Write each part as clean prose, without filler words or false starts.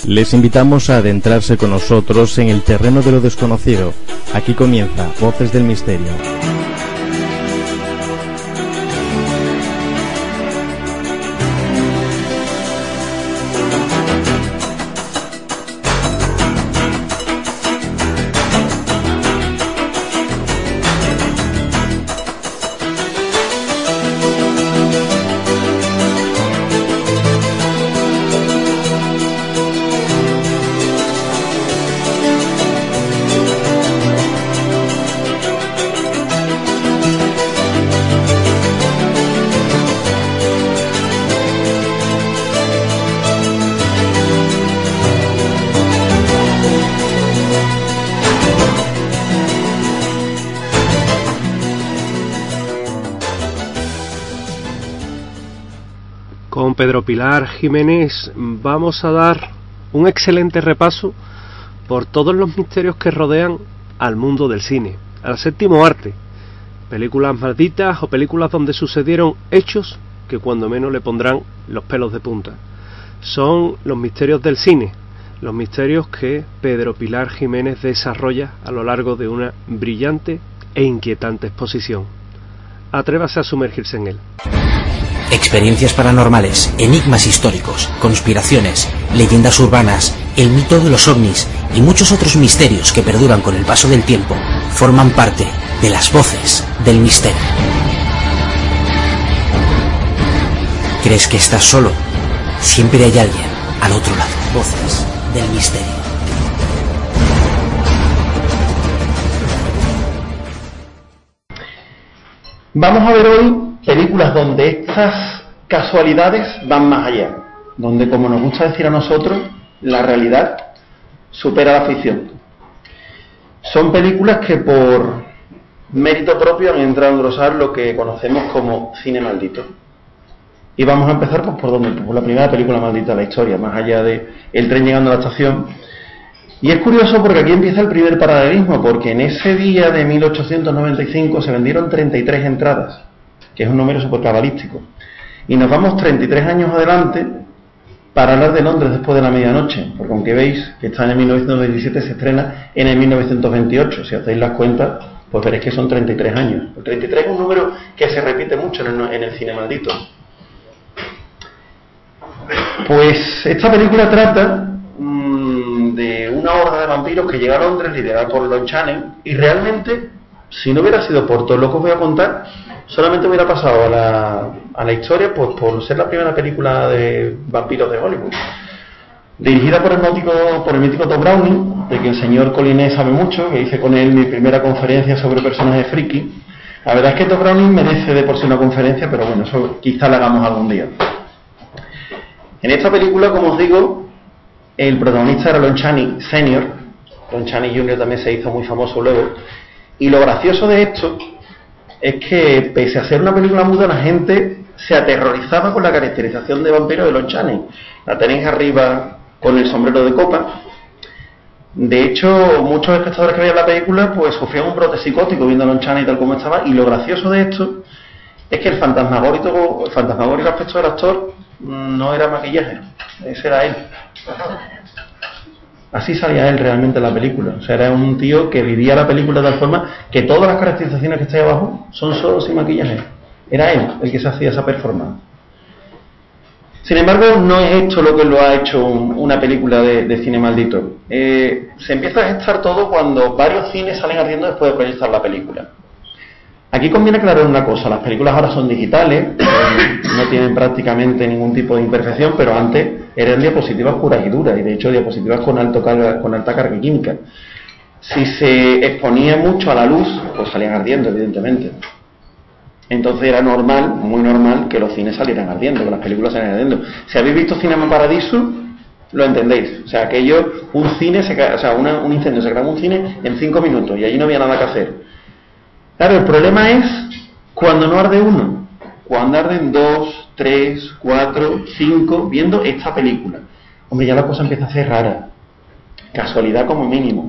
Les invitamos a adentrarse con nosotros en el terreno de lo desconocido. Aquí comienza Voces del Misterio. Con Pedro Pilar Jiménez vamos a dar un excelente repaso por todos los misterios que rodean al mundo del cine, al séptimo arte, películas malditas o películas donde sucedieron hechos que cuando menos le pondrán los pelos de punta. Son los misterios del cine, los misterios que Pedro Pilar Jiménez desarrolla a lo largo de una brillante e inquietante exposición. Atrévase a sumergirse en él. Experiencias paranormales, enigmas históricos, conspiraciones, leyendas urbanas, el mito de los ovnis y muchos otros misterios que perduran con el paso del tiempo forman parte de las Voces del Misterio. ¿Crees que estás solo? Siempre hay alguien al otro lado. Voces del Misterio. Vamos a ver hoy películas donde estas casualidades van más allá, donde, como nos gusta decir a nosotros, la realidad supera la ficción. Son películas que por mérito propio han entrado a engrosar lo que conocemos como cine maldito. Y vamos a empezar pues, por la primera película maldita de la historia, más allá de El tren llegando a la estación. Y es curioso porque aquí empieza el primer paralelismo, porque en ese día de 1895 se vendieron 33 entradas, que es un número súper cabalístico. Y nos vamos 33 años adelante para hablar de Londres después de la medianoche, porque aunque veis que está en el 1927, se estrena en el 1928. Si hacéis las cuentas, pues veréis que son 33 años. El 33 es un número que se repite mucho en el cine maldito. Pues esta película trata de una horda de vampiros que llega a Londres, liderada por Lon Chaney, y realmente, si no hubiera sido por todo lo que os voy a contar, solamente hubiera pasado a la historia pues, por ser la primera película de vampiros de Hollywood. Dirigida por el mítico Todd Browning, de que el señor Colinet sabe mucho, que hice con él mi primera conferencia sobre personajes friki. La verdad es que Todd Browning merece de por sí una conferencia, pero bueno, eso quizá la hagamos algún día. En esta película, como os digo, el protagonista era Lon Chaney Sr., Lon Chaney Jr. también se hizo muy famoso luego, y lo gracioso de esto es que, pese a ser una película muda, la gente se aterrorizaba con la caracterización de vampiro de Lon Chaney. La tenéis arriba con el sombrero de copa. De hecho, muchos espectadores que veían la película pues sufrían un brote psicótico viendo a Lon Chaney tal como estaba, y lo gracioso de esto es que el fantasmagórico aspecto del actor no era maquillaje, ese era él. Así salía él realmente en la película. O sea, era un tío que vivía la película de tal forma que todas las caracterizaciones que está ahí abajo son solo sin maquillaje. Era él el que se hacía esa performance. Sin embargo, no es esto lo que lo ha hecho una película de cine maldito. Se empieza a gestar todo cuando varios cines salen ardiendo después de proyectar la película. Aquí conviene aclarar una cosa: las películas ahora son digitales, no tienen prácticamente ningún tipo de imperfección, pero antes eran diapositivas puras y duras, y de hecho diapositivas con alta carga química. Si se exponía mucho a la luz, pues salían ardiendo, evidentemente. Entonces era normal, muy normal, que los cines salieran ardiendo, que las películas salieran ardiendo. Si habéis visto Cinema Paradiso, lo entendéis. O sea, aquello, un incendio se grabó un cine en 5 minutos y allí no había nada que hacer. Claro, el problema es cuando no arde uno, cuando arden 2, 3, 4, 5 viendo esta película. Hombre, ya la cosa empieza a ser rara. Casualidad como mínimo.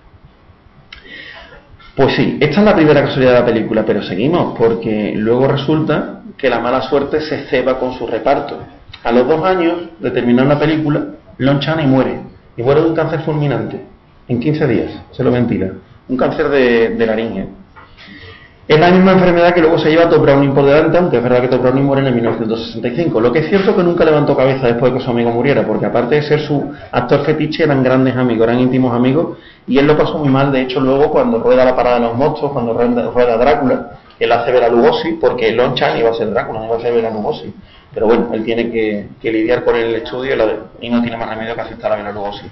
Pues sí, esta es la primera casualidad de la película, pero seguimos, porque luego resulta que la mala suerte se ceba con su reparto. A los 2 años de terminar la película, Lon Chaney muere, y muere de un cáncer fulminante. En 15 días se lo ventila. Un cáncer de laringe. Es la misma enfermedad que luego se lleva a Todd Browning por delante, aunque es verdad que Todd Browning muere en el 1965. Lo que es cierto es que nunca levantó cabeza después de que su amigo muriera, porque aparte de ser su actor fetiche, eran grandes amigos, eran íntimos amigos, y él lo pasó muy mal. De hecho, luego cuando rueda La parada de los monstruos, cuando rueda Drácula, él hace Bela Lugosi, porque Lon Chaney iba a ser Drácula, no iba a ser Bela Lugosi. Pero bueno, él tiene que lidiar con el estudio y no tiene más remedio que aceptar a Bela Lugosi.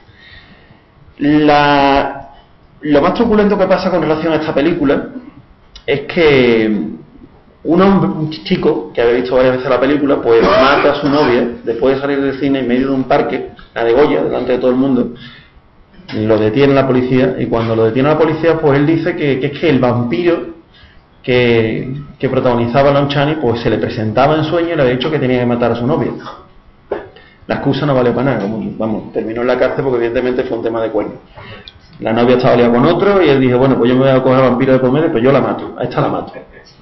Lo más truculento que pasa con relación a esta película es que un chico que había visto varias veces la película, pues mata a su novia después de salir del cine en medio de un parque, la degolla delante de todo el mundo, lo detiene la policía, y cuando lo detiene la policía, pues él dice que es que el vampiro que protagonizaba Lon Chaney, pues se le presentaba en sueño y le había dicho que tenía que matar a su novia. La excusa no vale para nada, vamos, terminó en la cárcel porque evidentemente fue un tema de cuerno. La novia estaba liada con otro y él dijo, bueno, pues yo me voy a coger al vampiro de por medio, pues yo la mato, a esta la mato.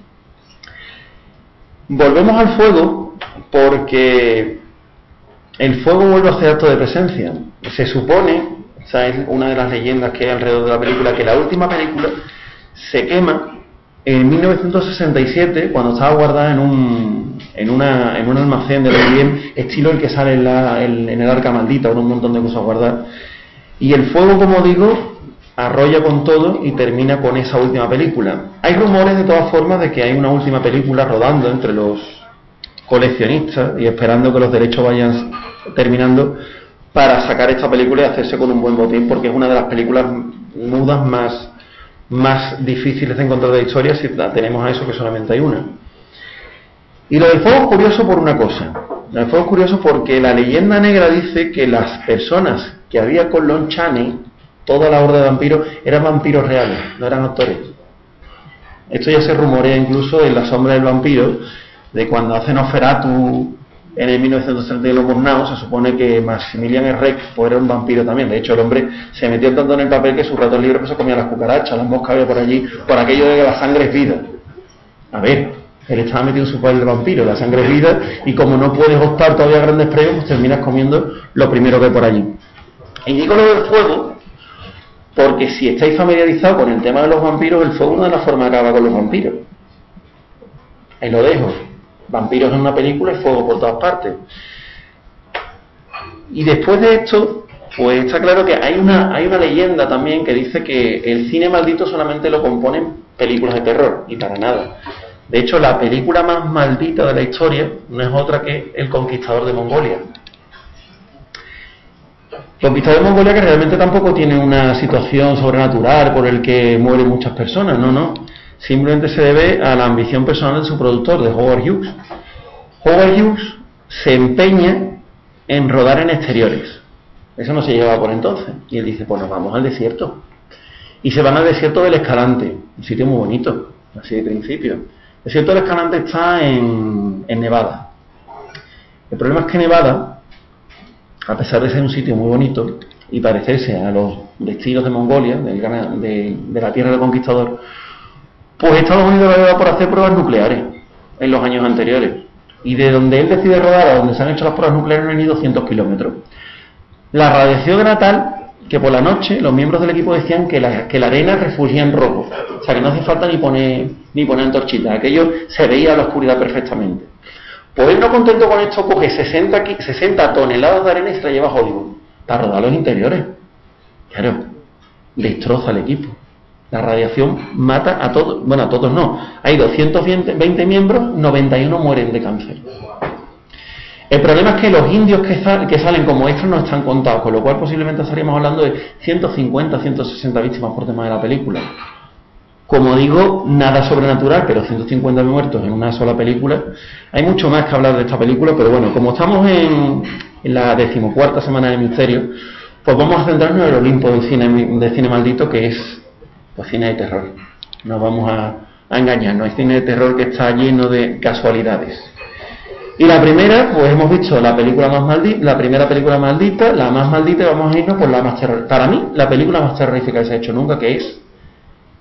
Volvemos al fuego porque el fuego vuelve a hacer acto de presencia. Se supone, o sea, es una de las leyendas que hay alrededor de la película, que la última película se quema en 1967 cuando estaba guardada en un almacén de Requiem, estilo el que sale en el Arca Maldita, con un montón de cosas guardadas. Y el fuego, como digo, arrolla con todo y termina con esa última película. Hay rumores, de todas formas, de que hay una última película rodando entre los coleccionistas y esperando que los derechos vayan terminando para sacar esta película y hacerse con un buen botín, porque es una de las películas mudas más difíciles de encontrar de la historia, si tenemos a eso que solamente hay una. Y lo del fuego es curioso por una cosa. El fuego es curioso porque la leyenda negra dice que las personas que había con Lon Chaney, toda la horda de vampiros, eran vampiros reales, no eran actores. Esto ya se rumorea incluso en La sombra del vampiro, de cuando hace Nosferatu en el 1930 de los Murnau, se supone que Maximilian Herreck pues era un vampiro también. De hecho, el hombre se metió tanto en el papel que sus ratos libres se comía las cucarachas, las moscas había por allí, por aquello de que la sangre es vida. A ver, él estaba metido en su papel de vampiro, la sangre es vida, y como no puedes optar todavía a grandes premios, pues terminas comiendo lo primero que hay por allí. Y digo lo del fuego porque si estáis familiarizados con el tema de los vampiros, el fuego es una de las formas que acaba con los vampiros. Ahí lo dejo. Vampiros en una película y fuego por todas partes. Y después de esto, pues está claro que hay una leyenda también que dice que el cine maldito solamente lo componen películas de terror, y para nada. De hecho, la película más maldita de la historia no es otra que El Conquistador de Mongolia. El Conquistador de Mongolia, que realmente tampoco tiene una situación sobrenatural por el que mueren muchas personas, no. Simplemente se debe a la ambición personal de su productor, de Howard Hughes. Howard Hughes se empeña en rodar en exteriores. Eso no se llevaba por entonces. Y él dice, pues nos vamos al desierto. Y se van al desierto del Escalante, un sitio muy bonito, así de principio. El desierto del Escalante está en Nevada. El problema es que Nevada, a pesar de ser un sitio muy bonito y parecerse a los destinos de Mongolia, de la tierra del conquistador, pues Estados Unidos lo ha llevado por hacer pruebas nucleares en los años anteriores. Y de donde él decide rodar a donde se han hecho las pruebas nucleares no han ido 200 kilómetros. La radiación era tal que por la noche los miembros del equipo decían que la arena refulgía en rojo. O sea que no hace falta ni poner antorchitas. Aquello se veía a la oscuridad perfectamente. Pues él, no contento con esto, coge 60 toneladas de arena y se la lleva a Hollywood para rodar los interiores. Claro, destroza el equipo. La radiación mata a todos, bueno, a todos no. Hay 220 miembros, 91 mueren de cáncer. El problema es que los indios que salen como extras no están contados, con lo cual posiblemente estaríamos hablando de 150, 160 víctimas por tema de la película. Como digo, nada sobrenatural, pero 150 muertos en una sola película. Hay mucho más que hablar de esta película, pero bueno, como estamos en la 14ª semana del misterio, pues vamos a centrarnos en el Olimpo del cine maldito, que es pues cine de terror. No vamos a engañarnos, es cine de terror que está lleno de casualidades. Y la primera, pues hemos visto la película más maldita, la primera película maldita, la más maldita, y vamos a irnos por la más terrorífica. Para mí, la película más terrorífica que se ha hecho nunca, que es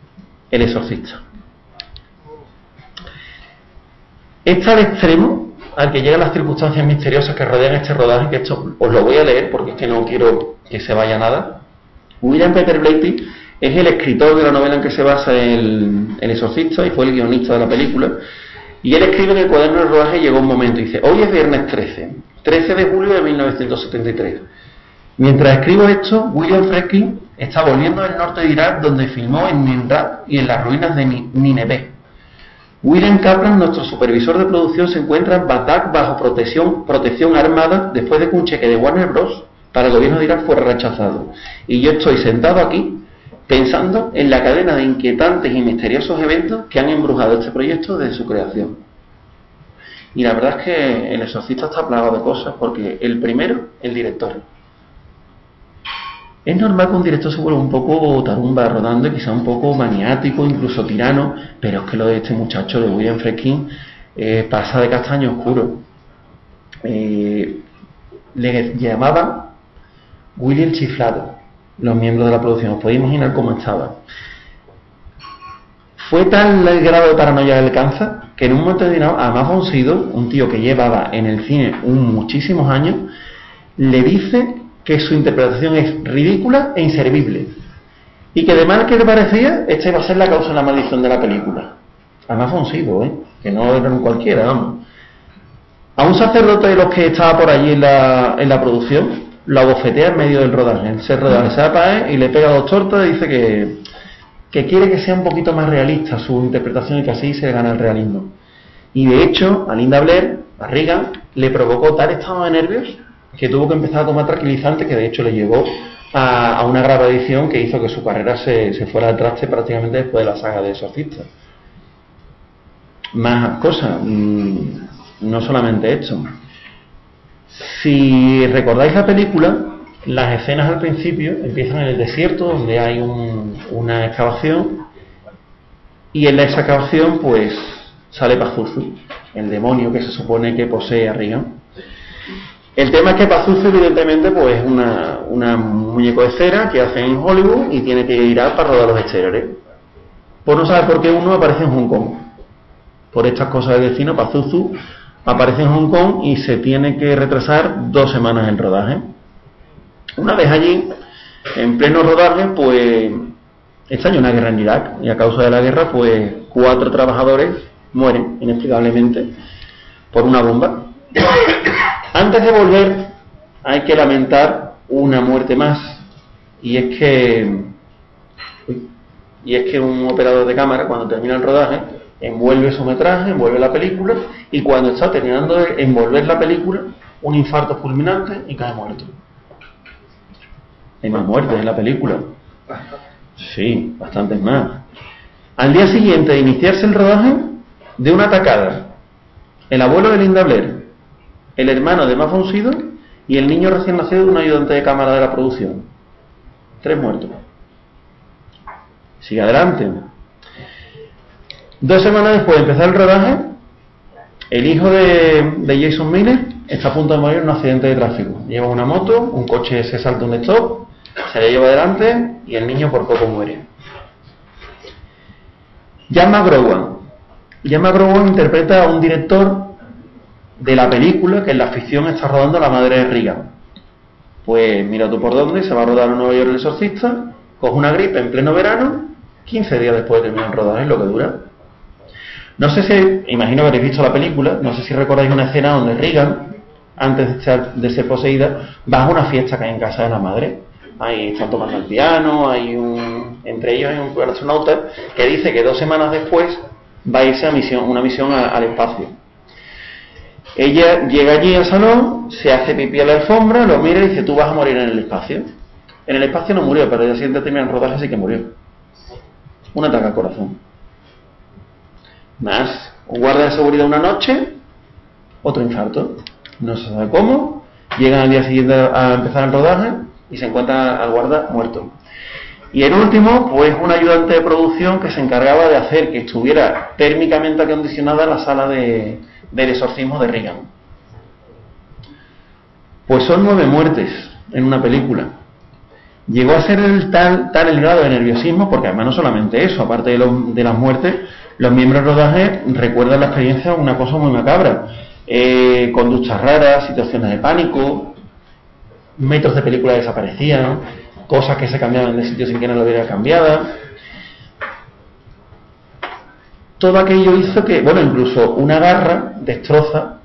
El Exorcista. Está al extremo al que llegan las circunstancias misteriosas que rodean este rodaje, que esto os lo voy a leer porque es que no quiero que se vaya nada. William Peter Blatty es el escritor de la novela en que se basa el Exorcista y fue el guionista de la película, y él escribe en el cuaderno de rodaje: llegó un momento, dice: hoy es viernes 13 de julio de 1973. Mientras escribo esto, William Friedkin está volviendo del norte de Irak, donde filmó en Nimrud y en las ruinas de Nínive. William Kaplan, nuestro supervisor de producción, se encuentra en Bagdad bajo protección armada después de que un cheque de Warner Bros. Para el gobierno de Irak fuera rechazado. Y yo estoy sentado aquí pensando en la cadena de inquietantes y misteriosos eventos que han embrujado este proyecto desde su creación. Y la verdad es que El Exorcista está plagado de cosas, porque el primero, el director. Es normal que un director se vuelva un poco tarumba rodando y quizá un poco maniático, incluso tirano, pero es que lo de este muchacho, de William Friedkin, pasa de castaño oscuro. Le llamaban William Chiflado, los miembros de la producción. Os podéis imaginar cómo estaba. Fue tal el grado de paranoia del cáncer que en un momento determinado a Max von Sydow, un tío que llevaba en el cine muchísimos años, le dice que su interpretación es ridícula e inservible, y que de mal que le parecía, esta iba a ser la causa de la maldición de la película. A Max von Sydow, que no era un cualquiera, vamos. A un sacerdote de los que estaba por allí en la producción, lo abofetea en medio del rodaje. Él se da para él y le pega 2 tortas y dice que quiere que sea un poquito más realista su interpretación y que así se gana el realismo. Y de hecho, a Linda Blair, a Regan, le provocó tal estado de nervios que tuvo que empezar a tomar tranquilizantes, que de hecho le llevó a una grave edición que hizo que su carrera se fuera al traste prácticamente después de la saga de Exorcista. Más cosas, no solamente esto. Si recordáis la película, las escenas al principio empiezan en el desierto, donde hay una excavación, y en esa excavación pues sale Pazuzu, el demonio que se supone que posee a Regan. El tema es que Pazuzu evidentemente pues es un muñeco de cera que hacen en Hollywood y tiene que ir a para rodar los exteriores. Pues no sabe por qué uno aparece en Hong Kong. Por estas cosas del destino, Pazuzu aparece en Hong Kong y se tiene que retrasar 2 semanas el rodaje. Una vez allí, en pleno rodaje, pues estalla una guerra en Irak, y a causa de la guerra pues 4 trabajadores mueren inexplicablemente por una bomba. Antes de volver hay que lamentar una muerte más, y es que un operador de cámara, cuando termina el rodaje, envuelve su metraje, envuelve la película, y cuando está terminando de envolver la película, un infarto fulminante y cae muerto. Hay más muertes en la película. Sí, bastantes más. Al día siguiente de iniciarse el rodaje, de una atacada, el abuelo de Linda Blair, el hermano de Max von Sydow y el niño recién nacido de un ayudante de cámara de la producción. 3 muertos. Sigue adelante. 2 semanas después de empezar el rodaje, el hijo de Jason Miller está a punto de morir en un accidente de tráfico. Lleva una moto, un coche se salta un stop, se le lleva adelante y el niño por poco muere. Jan McGowan interpreta a un director de la película que en la ficción está rodando la madre de Regan. Pues mira tú por dónde, se va a rodar en Nueva York El Exorcista, coge una gripe en pleno verano, 15 días después de terminar el rodaje, es lo que dura. No sé si, imagino que habréis visto la película, no sé si recordáis una escena donde Regan, antes de ser poseída, va a una fiesta que hay en casa de la madre. Ahí están tomando el piano, entre ellos hay un astronauta que dice que 2 semanas después va a irse a una misión al espacio. Ella llega allí al salón, se hace pipí a la alfombra, lo mira y dice: tú vas a morir en el espacio. En el espacio no murió, pero el día siguiente termina el rodaje, así que murió. Un ataque al corazón. Más, un guardia de seguridad una noche, otro infarto. No se sabe cómo. Llegan al día siguiente a empezar el rodaje y se encuentra al guarda muerto. Y el último, pues un ayudante de producción que se encargaba de hacer que estuviera térmicamente acondicionada la sala del exorcismo de Regan. Pues son 9 muertes en una película. Llegó a ser tal el grado de nerviosismo, porque además no solamente eso, aparte de las muertes, los miembros del rodaje recuerdan la experiencia una cosa muy macabra. conductas raras, situaciones de pánico, metros de película desaparecían, cosas que se cambiaban de sitio sin que no lo hubiera cambiado. Todo aquello hizo que, bueno, incluso una garra destroza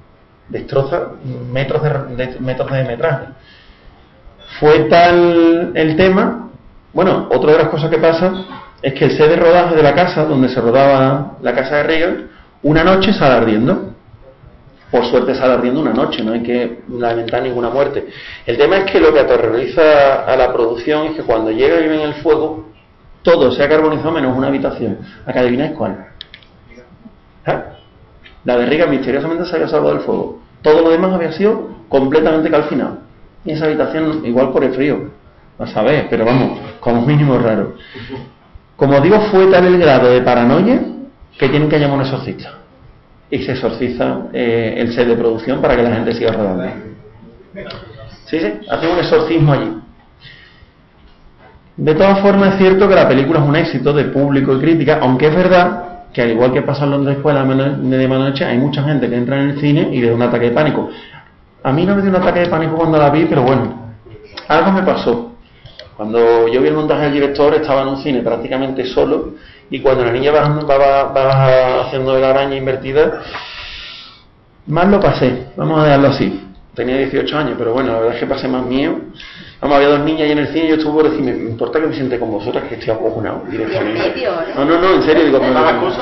metros de metraje. Fue tal el tema. Bueno, otra de las cosas que pasa es que el set de rodaje de la casa donde se rodaba la casa de Reagan, una noche sale ardiendo. Por suerte sale ardiendo una noche, no hay que lamentar ninguna muerte. El tema es que lo que aterroriza a la producción es que cuando llega y ven el fuego, todo se ha carbonizado menos una habitación. ¿A que adivináis cuál? ¿Ah? La de Reagan misteriosamente se había salvado del fuego. Todo lo demás había sido completamente calcinado. Y esa habitación, igual por el frío, a saber, pero vamos, como mínimo raro. Como digo, fue tal el grado de paranoia que tienen que llamar a un exorcista. Y se exorciza el set de producción para que la gente siga rodando. Sí, hace un exorcismo allí. De todas formas, es cierto que la película es un éxito de público y crítica, aunque es verdad que, al igual que pasa en Londres después de medianoche, hay mucha gente que entra en el cine y le da un ataque de pánico. A mí no me dio un ataque de pánico cuando la vi, pero bueno, algo me pasó. Cuando yo vi el montaje del director, estaba en un cine prácticamente solo, y cuando la niña va haciendo la araña invertida, más lo pasé, vamos a dejarlo así. Tenía 18 años, pero bueno, la verdad es que pasé más mío. Vamos, había dos niñas ahí en el cine y yo estuve por decir, me importa que me siente con vosotras, que estoy acojonado directamente. No, en serio, digo, no,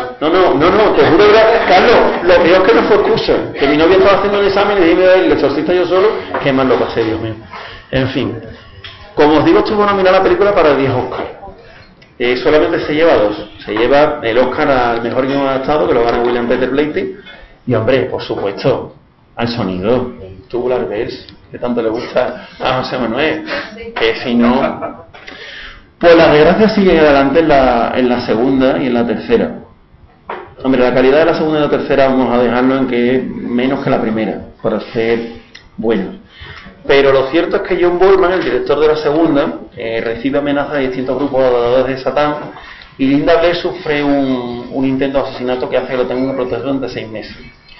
te juro que, Carlos, lo peor es que no fue excusa, que mi novia estaba haciendo un examen y dije, el exorcista yo solo, que más lo pasé, Dios mío. En fin, como os digo, estuvo nominada la película para 10 Oscars. Solamente se lleva 2. Se lleva el Oscar al mejor guion adaptado, que lo gana William Peter Blatty, y hombre, por supuesto, al sonido, Tubular Bells, que tanto le gusta a José Manuel, que si no, pues las desgracias siguen adelante en la segunda y en la tercera. Hombre, la calidad de la segunda y la tercera vamos a dejarlo en que es menos que la primera, para ser buenos. Pero lo cierto es que John Boorman, el director de la segunda, recibe amenazas de distintos grupos de adoradores de Satán, y Linda Blair sufre un intento de asesinato que hace que lo tengan protegido durante 6 meses.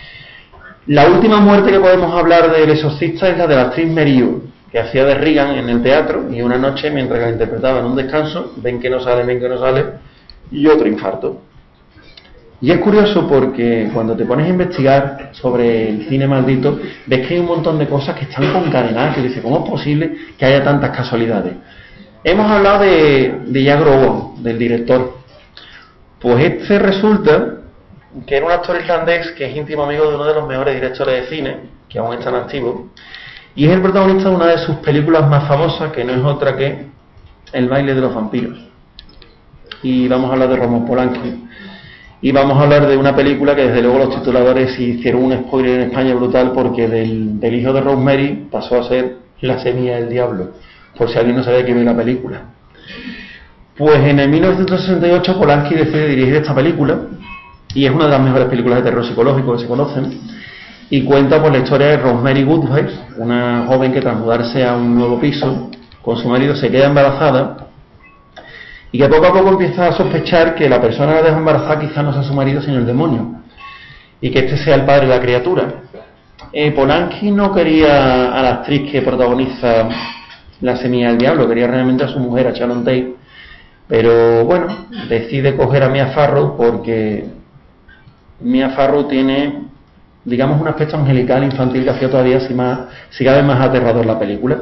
La última muerte que podemos hablar del exorcista es la de la actriz Mary Yu, que hacía de Reagan en el teatro, y una noche, mientras que la interpretaba en un descanso, ven que no sale, y otro infarto. Y es curioso porque cuando te pones a investigar sobre el cine maldito, ves que hay un montón de cosas que están concadenadas, que dices, ¿cómo es posible que haya tantas casualidades? Hemos hablado de Jack Rowan, del director. Pues este resulta que era un actor irlandés que es íntimo amigo de uno de los mejores directores de cine, que aún están activos, y es el protagonista de una de sus películas más famosas, que no es otra que El baile de los vampiros. Y vamos a hablar de Roman Polanski. Y vamos a hablar de una película que desde luego los tituladores hicieron un spoiler en España brutal, porque del hijo de Rosemary pasó a ser La semilla del diablo, por si alguien no sabía que vio la película. Pues en el 1968 Polanski decide dirigir esta película, y es una de las mejores películas de terror psicológico que se conocen, y cuenta por la historia de Rosemary Goodway, una joven que tras mudarse a un nuevo piso con su marido se queda embarazada, y que poco a poco empieza a sospechar que la persona que la deja embarazada quizá no sea su marido sino el demonio, y que este sea el padre de la criatura. Polanski no quería a la actriz que protagoniza La semilla del diablo, quería realmente a su mujer, a Sharon Tate, pero bueno, decide coger a Mia Farrow porque Mia Farrow tiene, digamos, un aspecto angelical infantil que hacía todavía si cabe más aterrador la película.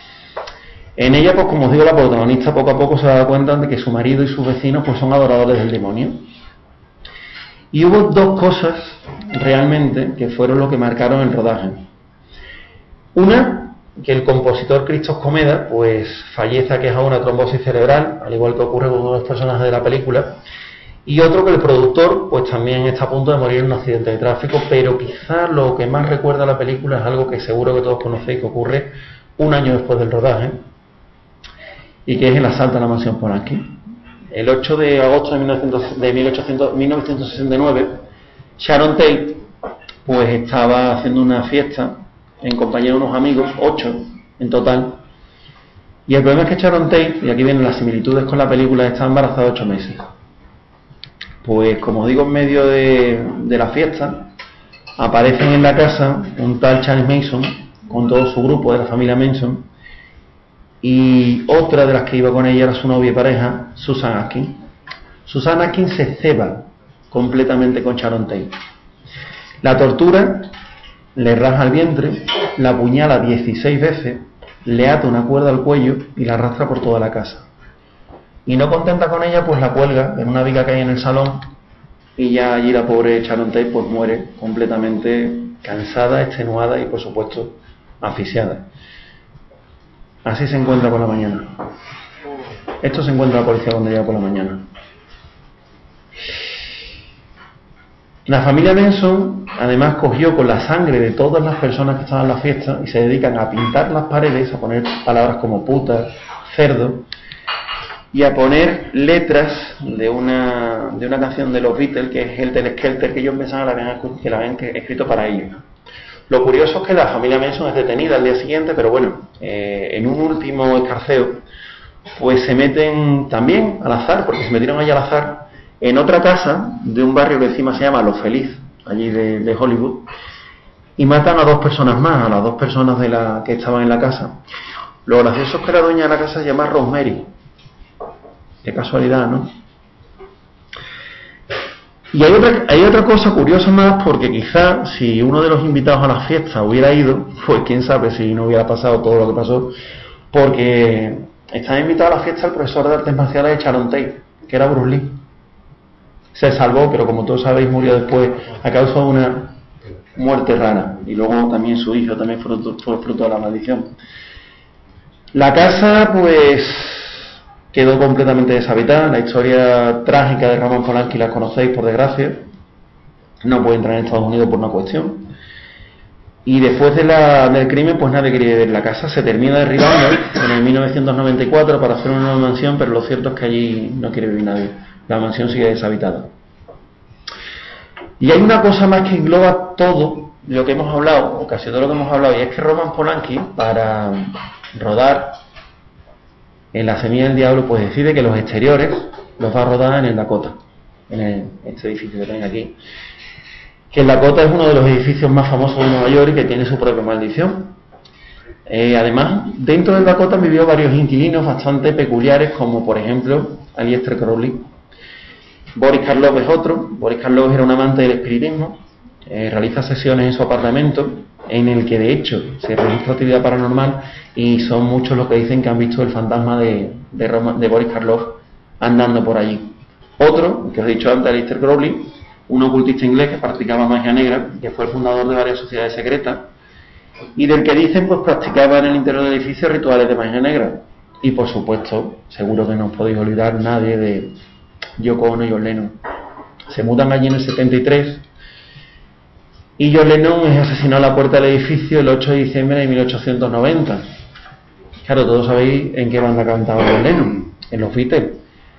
En ella, pues como os digo, la protagonista poco a poco se da cuenta de que su marido y sus vecinos pues son adoradores del demonio. Y hubo 2 cosas realmente que fueron lo que marcaron el rodaje. Una, que el compositor Christoph Komeda pues fallece aquejado de una trombosis cerebral, al igual que ocurre con uno de los personajes de la película. Y otro, que el productor pues también está a punto de morir en un accidente de tráfico, pero quizás lo que más recuerda a la película es algo que seguro que todos conocéis, que ocurre un año después del rodaje, y que es el asalto a la mansión Polanski. El 8 de agosto de 1969, Sharon Tate pues estaba haciendo una fiesta en compañía de unos amigos, 8 en total, y el problema es que Sharon Tate, y aquí vienen las similitudes con la película, está embarazada 8 meses. Pues como digo, en medio de la fiesta, aparecen en la casa un tal Charles Manson con todo su grupo de la familia Manson, y otra de las que iba con ella era su novia y pareja, Susan Atkins. Susan Atkins se ceba completamente con Sharon Tate. La tortura, le raja el vientre, la apuñala 16 veces, le ata una cuerda al cuello y la arrastra por toda la casa. Y no contenta con ella, pues la cuelga en una viga que hay en el salón, y ya allí la pobre Sharon Tate pues muere completamente cansada, extenuada y por supuesto asfixiada. Así se encuentra por la mañana. Esto se encuentra la policía cuando llega por la mañana. La familia Manson además cogió con la sangre de todas las personas que estaban en la fiesta y se dedican a pintar las paredes, a poner palabras como puta, cerdo, y a poner letras de una canción de los Beatles, que es Helter Skelter, que ellos pensaban que la habían escrito para ellos. Lo curioso es que la familia Manson es detenida al día siguiente, pero bueno, en un último escarceo, pues se meten también al azar, porque se metieron allí al azar, en otra casa de un barrio que encima se llama Los Feliz, allí de Hollywood, y matan a 2 personas más, a las 2 personas que estaban en la casa. Lo gracioso es que la dueña de la casa se llama Rosemary. Qué casualidad, ¿no? Y hay otra cosa curiosa más, porque quizá si uno de los invitados a la fiesta hubiera ido, pues quién sabe si no hubiera pasado todo lo que pasó, porque estaba invitado a la fiesta el profesor de artes marciales de Sharon Tate, que era Bruce Lee. Se salvó, pero como todos sabéis murió después a causa de una muerte rara, y luego también su hijo también fue fruto de la maldición. La casa pues quedó completamente deshabitada. La historia trágica de Roman Polanski la conocéis, por desgracia. No puede entrar en Estados Unidos por una cuestión. Y después del crimen, pues nadie quería ver la casa. Se termina derribando en el 1994 para hacer una nueva mansión, pero lo cierto es que allí no quiere vivir nadie. La mansión sigue deshabitada. Y hay una cosa más que engloba todo lo que hemos hablado, o casi todo lo que hemos hablado, y es que Roman Polanski, para rodar en La Semilla del Diablo, pues decide que los exteriores los va a rodar en el Dakota, este edificio que tenéis aquí, que el Dakota es uno de los edificios más famosos de Nueva York y que tiene su propia maldición. Además, dentro del Dakota vivió varios inquilinos bastante peculiares, como por ejemplo Aleister Crowley. Boris Karloff es otro. Boris Karloff era un amante del espiritismo, realiza sesiones en su apartamento, en el que de hecho se registra actividad paranormal, y son muchos los que dicen que han visto el fantasma de Boris Karloff andando por allí. Otro, que os he dicho antes, Aleister Crowley, un ocultista inglés que practicaba magia negra, que fue el fundador de varias sociedades secretas, y del que dicen pues practicaba en el interior del edificio rituales de magia negra. Y por supuesto, seguro que no os podéis olvidar nadie de Yoko Ono y John Lennon. Se mudan allí en el 73, y John Lennon es asesinado a la puerta del edificio el 8 de diciembre de 1890. Claro, todos sabéis en qué banda cantaba John Lennon, en los Beatles.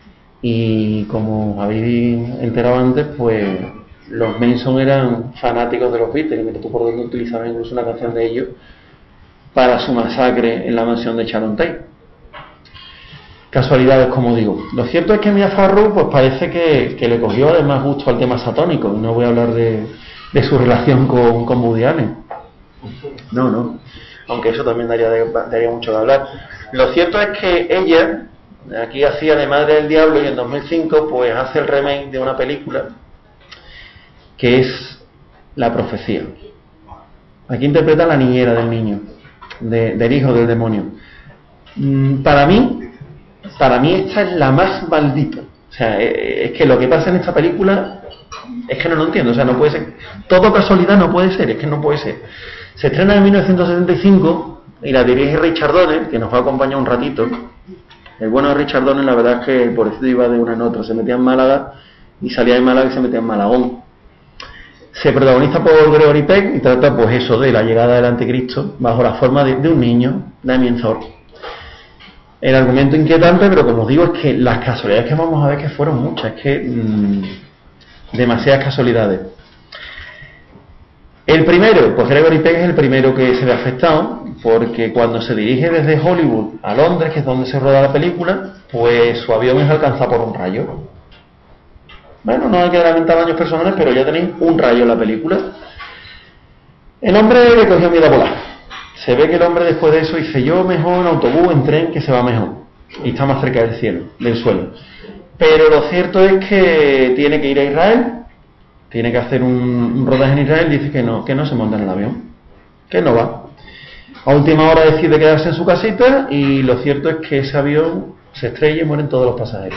Y como habéis enterado antes, pues los Manson eran fanáticos de los Beatles, y mira tú por dónde utilizaban incluso una canción de ellos para su masacre en la mansión de Sharon Tate. Casualidades, como digo. Lo cierto es que Mia Farrow pues parece que le cogió además gusto al tema satónico. No voy a hablar de su relación con Woody Allen. No. Aunque eso también daría mucho de hablar. Lo cierto es que ella aquí hacía de madre del diablo, y en 2005 pues hace el remake de una película que es La Profecía. Aquí interpreta a la niñera del niño, del hijo del demonio. Para mí esta es la más maldita. O sea, es que lo que pasa en esta película es que no lo entiendo. O sea, no puede ser. Todo casualidad no puede ser, es que no puede ser. Se estrena en 1975 y la dirige Richard Donner, que nos va a acompañar un ratito. El bueno de Richard Donner, la verdad es que por eso iba de una en otra. Se metía en Málaga y salía de Málaga y se metía en Malagón. Se protagoniza por Gregory Peck y trata pues eso de la llegada del anticristo bajo la forma de un niño, Damien Thorpe. El argumento inquietante, pero como os digo, es que las casualidades que vamos a ver que fueron muchas, es que demasiadas casualidades. El primero, pues Gregory Peck es el primero que se ve afectado, porque cuando se dirige desde Hollywood a Londres, que es donde se roda la película, pues su avión es alcanzado por un rayo. Bueno, no hay que lamentar daños personales, pero ya tenéis un rayo en la película. El hombre le cogió miedo a volar. Se ve que el hombre después de eso dice, yo mejor en autobús, en tren, que se va mejor. Y está más cerca del cielo, del suelo. Pero lo cierto es que tiene que ir a Israel, tiene que hacer un rodaje en Israel, dice que no se monta en el avión, que no va. A última hora decide quedarse en su casita y lo cierto es que ese avión se estrella y mueren todos los pasajeros.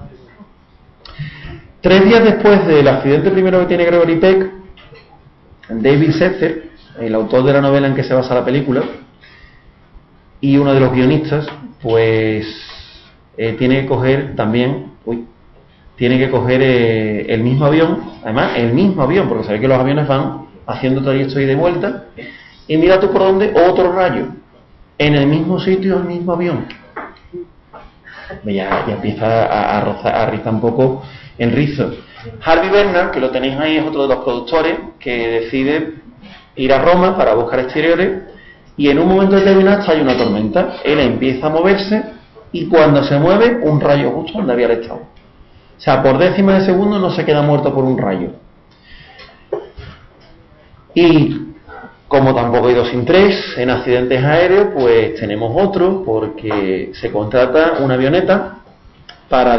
3 días después del accidente primero que tiene Gregory Peck, David Setzer, el autor de la novela en que se basa la película, y uno de los guionistas, pues tiene que coger también, el mismo avión, además el mismo avión, porque sabe que los aviones van haciendo trayectos ida y vuelta, y mira tú por dónde, otro rayo, en el mismo sitio, el mismo avión. Ya empieza a rizar un poco el rizo. Harvey Bernard, que lo tenéis ahí, es otro de los productores que decide ir a Roma para buscar exteriores, y en un momento determinado está hay una tormenta. Él empieza a moverse y cuando se mueve, un rayo justo donde había estado. O sea, por décimas de segundo no se queda muerto por un rayo. Y como tampoco hay 2 sin 3 en accidentes aéreos, pues tenemos otro, porque se contrata una avioneta para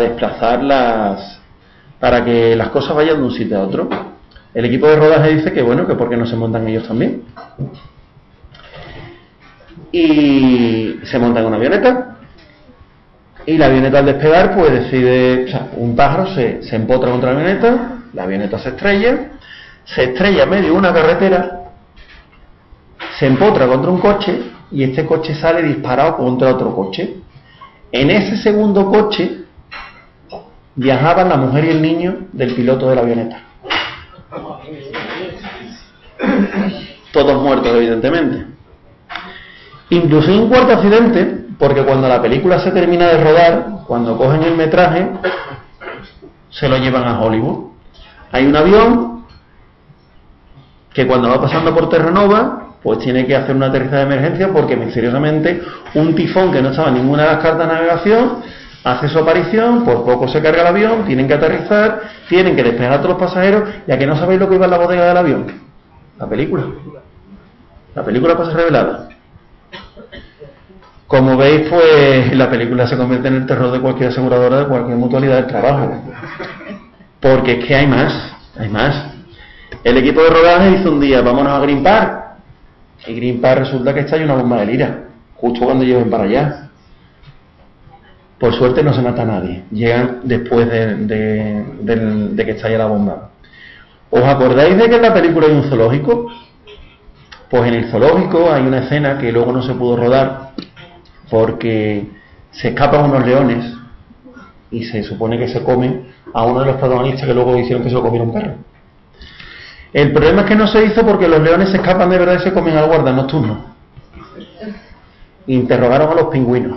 para que las cosas vayan de un sitio a otro. El equipo de rodaje dice que bueno, que por qué no se montan ellos también. Y se montan en una avioneta, y la avioneta al despegar pues decide, o sea, un pájaro se empotra contra la avioneta se estrella en medio de una carretera, se empotra contra un coche y este coche sale disparado contra otro coche. En ese segundo coche viajaban la mujer y el niño del piloto de la avioneta. Todos muertos, evidentemente. Incluso hay un cuarto accidente, porque cuando la película se termina de rodar, cuando cogen el metraje, se lo llevan a Hollywood. Hay un avión que cuando va pasando por Terranova, pues tiene que hacer un aterrizaje de emergencia porque misteriosamente un tifón que no estaba en ninguna de las cartas de navegación hace su aparición, por poco se carga el avión, tienen que aterrizar, tienen que despegar a todos los pasajeros, ya que no sabéis lo que iba en la bodega del avión. La película pasa revelada. Como veis, pues la película se convierte en el terror de cualquier aseguradora, de cualquier mutualidad del trabajo. Porque es que hay más. El equipo de rodaje dice un día, vámonos a Green Park. Y Green Park resulta que estalla una bomba de lira, justo cuando lleguen para allá. Por suerte no se mata a nadie. Llegan después de que estalla la bomba. ¿Os acordáis de que en la película hay un zoológico? Pues en el zoológico hay una escena que luego no se pudo rodar porque se escapan unos leones y se supone que se comen a uno de los protagonistas, que luego hicieron que se lo comiera un perro. El problema es que no se hizo porque los leones se escapan de verdad y se comen al guarda nocturno. Interrogaron a los pingüinos,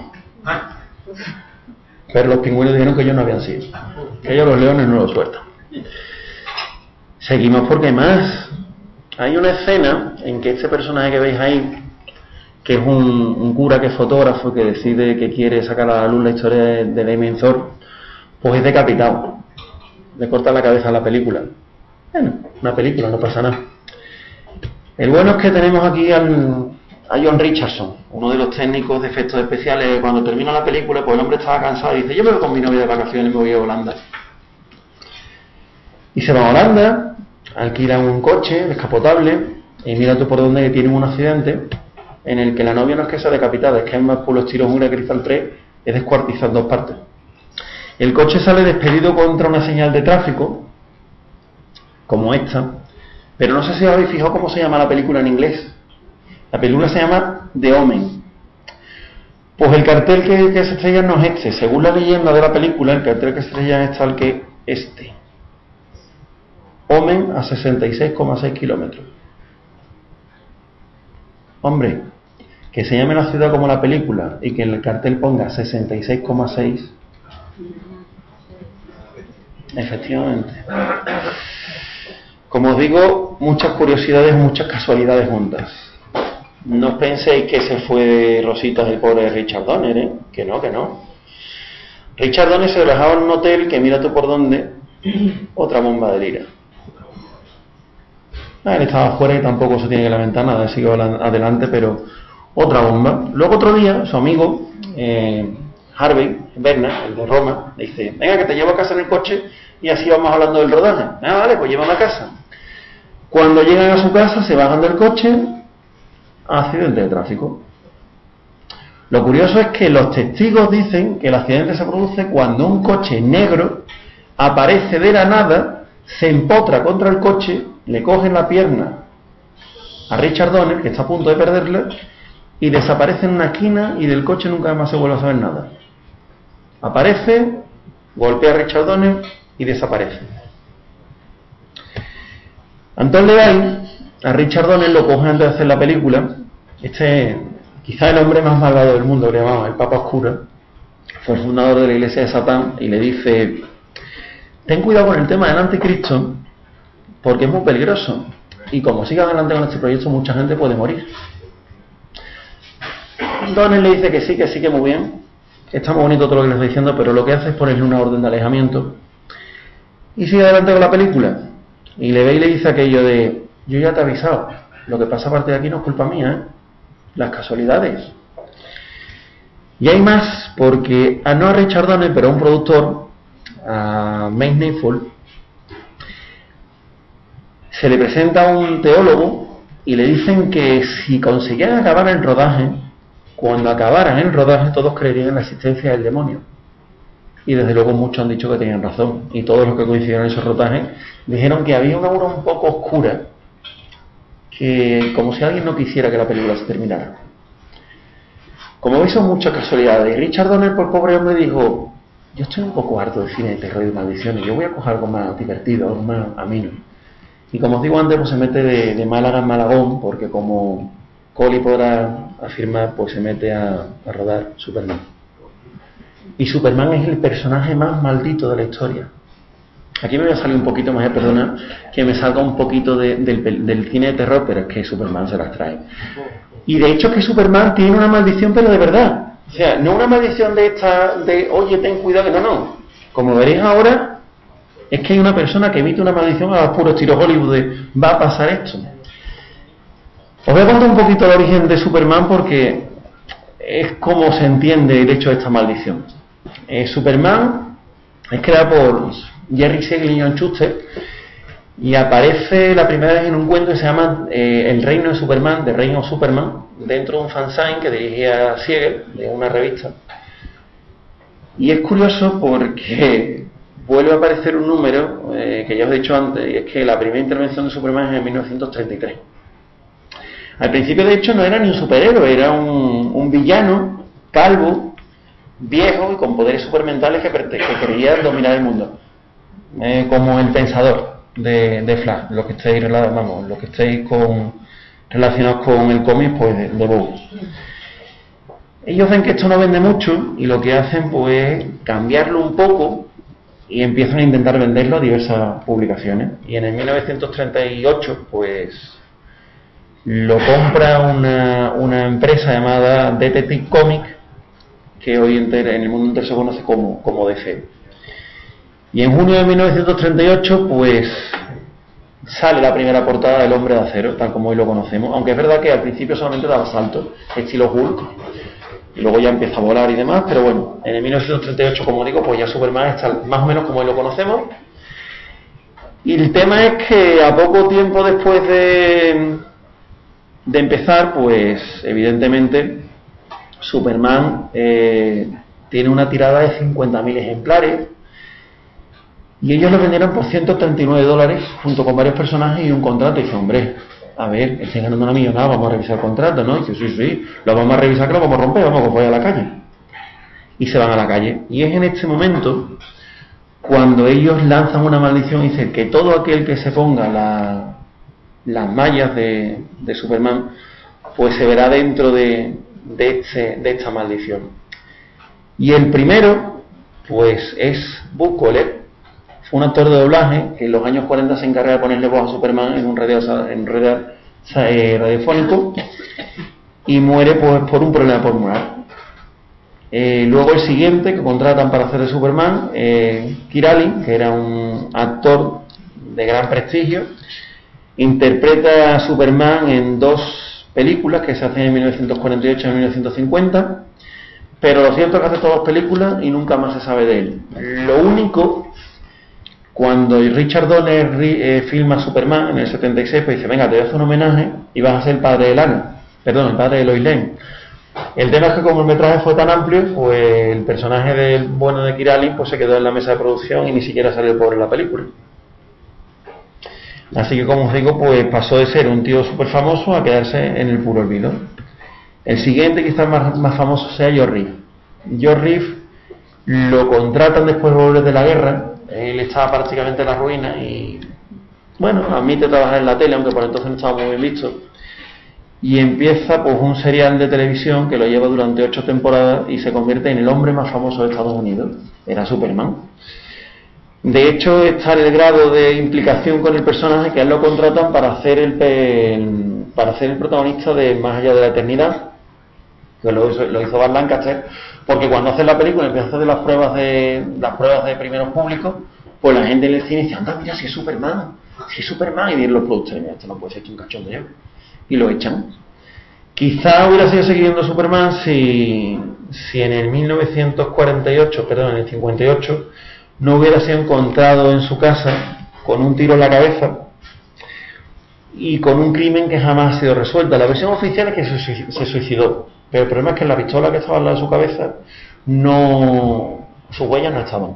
pero los pingüinos dijeron que ellos no habían sido, que ellos los leones no lo sueltan. Seguimos porque hay más. Hay una escena en que este personaje que veis ahí, que es un cura que es fotógrafo, que decide que quiere sacar a la luz la historia de Damien Thorpe, pues es decapitado, le cortan la cabeza a la película. Bueno, una película, no pasa nada. El bueno es que tenemos aquí a John Richardson, uno de los técnicos de efectos especiales. Cuando termina la película, pues el hombre estaba cansado y dice, yo me voy con mi novia de vacaciones y me voy a Holanda. Y se va a Holanda, alquilan un coche descapotable, y mira tú por dónde tienen un accidente en el que la novia no es que sea decapitada, es que es más por los tiros una Cristal 3, es descuartizar en 2 partes. El coche sale despedido contra una señal de tráfico, como esta, pero no sé si os habéis fijado cómo se llama la película en inglés. La película se llama The Omen. Pues el cartel que se estrella no es este. Según la leyenda de la película, el cartel que se estrella es tal que este. Omen a 66,6 kilómetros. Hombre, que se llame la ciudad como la película y que en el cartel ponga 66,6. Efectivamente. Como os digo, muchas curiosidades, muchas casualidades juntas. No os penséis que se fue de rositas el pobre Richard Donner, ¿eh? Que no. Richard Donner se dejaba en un hotel que mira tú por dónde, otra bomba de lira. Él estaba fuera y tampoco se tiene que lamentar nada, siguió adelante, pero otra bomba. Luego otro día, su amigo, Harvey Berna, el de Roma, le dice, venga, que te llevo a casa en el coche y así vamos hablando del rodaje. Ah, vale, pues llévame a casa. Cuando llegan a su casa, se bajan del coche, accidente de tráfico. Lo curioso es que los testigos dicen que el accidente se produce cuando un coche negro aparece de la nada, se empotra contra el coche, le cogen la pierna a Richard Donner, que está a punto de perderla, y desaparece en una esquina y del coche nunca más se vuelve a saber nada. Aparece, golpea a Richard Donner y desaparece. Anton LaVey, a Richard Donner lo coge antes de hacer la película. Quizá el hombre más malvado del mundo, que le llamaba el Papa Oscuro, fue el fundador de la Iglesia de Satán, y le dice, ten cuidado con el tema del anticristo, porque es muy peligroso, y como siga adelante con este proyecto mucha gente puede morir. Donner le dice que sí, que muy bien, que está muy bonito todo lo que le estoy diciendo, pero lo que hace es ponerle una orden de alejamiento, y sigue adelante con la película. Y LaVey le dice aquello de, yo ya te he avisado, lo que pasa a partir de aquí no es culpa mía, las casualidades. Y hay más, porque no a Richard Donner, pero a un productor, a Mike Neifull, se le presenta a un teólogo y le dicen que si conseguían acabar el rodaje, cuando acabaran el rodaje todos creerían en la existencia del demonio. Y desde luego muchos han dicho que tenían razón, y todos los que coincidieron en esos rodajes dijeron que había una aura un poco oscura, que como si alguien no quisiera que la película se terminara. Como veis, son muchas casualidades. Y Richard Donner, por pobre hombre, dijo, yo estoy un poco harto de cine de terror y de maldiciones, yo voy a coger algo más divertido, algo más ameno. Y como os digo antes, pues se mete de Málaga en Malagón, porque como Collie podrá afirmar, pues se mete a rodar Superman. Y Superman es el personaje más maldito de la historia. Aquí me voy a salir un poquito más, perdona, que me salga un poquito del cine de terror, pero es que Superman se las trae. Y de hecho es que Superman tiene una maldición, pero de verdad. O sea, no una maldición de esta, de, oye, ten cuidado, que no. Como veréis ahora, es que hay una persona que emite una maldición a los puros tiros Hollywood de, va a pasar esto. Os voy a contar un poquito el origen de Superman porque es como se entiende el hecho de esta maldición. Superman es creado por Jerry Siegel y John Schuster y aparece la primera vez en un cuento que se llama El Reino de Superman, The Reign of Superman, dentro de un fanzine que dirigía Siegel, de una revista. Y es curioso porque vuelve a aparecer un número que ya os he dicho antes, y es que la primera intervención de Superman es en 1933. Al principio, de hecho, no era ni un superhéroe, era un villano, calvo, viejo y con poderes supermentales que quería dominar el mundo. Como el pensador de Flash, los que estéis relacionados con el cómic, pues de Bow. Ellos ven que esto no vende mucho y lo que hacen pues cambiarlo un poco y empiezan a intentar venderlo a diversas publicaciones. Y en el 1938 pues lo compra una empresa llamada Detective Comics, que hoy en el mundo entero se conoce como DC. Y en junio de 1938 pues sale la primera portada del Hombre de Acero, tal como hoy lo conocemos, aunque es verdad que al principio solamente daba saltos, estilo Hulk, y luego ya empieza a volar y demás, pero bueno, en el 1938, como digo, pues ya Superman está más o menos como hoy lo conocemos. Y el tema es que a poco tiempo después de empezar, pues evidentemente Superman tiene una tirada de 50.000 ejemplares y ellos lo vendieron por $139 junto con varios personajes y un contrato. Y dice, hombre, a ver, estén ganando una millonada, vamos a revisar el contrato, ¿no? Y dice, sí, lo vamos a revisar, que lo vamos a romper, vamos a coger a la calle. Y se van a la calle. Y es en este momento cuando ellos lanzan una maldición y dicen que todo aquel que se ponga las mallas de Superman, pues se verá dentro de esta maldición. Y el primero, pues es Buzz Collier, un actor de doblaje que en los años 40 se encarga de ponerle voz a Superman en un radiofónico y muere pues por un problema pulmonar. Luego el siguiente que contratan para hacer de Superman, Kirali, que era un actor de gran prestigio, Interpreta a Superman en 2 películas que se hacen en 1948 y en 1950, pero lo cierto es que hace todas las películas y nunca más se sabe de él. Lo único, cuando Richard Donner filma Superman en el 76, pues dice, venga, te voy a hacer un homenaje y vas a ser el padre de Lana, perdón, el padre de Lois Lane. El tema es que como el metraje fue tan amplio, pues el personaje del bueno de Kiralin pues se quedó en la mesa de producción y ni siquiera salió por la película. Así que, como os digo, pues pasó de ser un tío súper famoso a quedarse en el puro olvido. El siguiente, quizás más famoso, sea George Reeves. George Reeves lo contratan después de volver de la guerra. Él estaba prácticamente en la ruina y, bueno, admite trabajar en la tele, aunque por entonces no estaba muy bien visto. Y empieza pues un serial de televisión que lo lleva durante 8 temporadas y se convierte en el hombre más famoso de Estados Unidos. Era Superman. De hecho, está en el grado de implicación con el personaje que a él lo contratan para hacer el protagonista de Más allá de la eternidad, que lo hizo Burt Lancaster, porque cuando hace la película empieza a hacer las pruebas de primeros públicos, pues la gente en el cine dice, anda, mira, si es Superman, y vienen los productores, mira, esto no puede ser un cachondeo, y lo echan. Quizá hubiera sido siguiendo Superman si en el 58 no hubiera sido encontrado en su casa con un tiro en la cabeza y con un crimen que jamás ha sido resuelto. La versión oficial es que se suicidó, pero el problema es que en la pistola que estaba al lado de su cabeza sus huellas no estaban.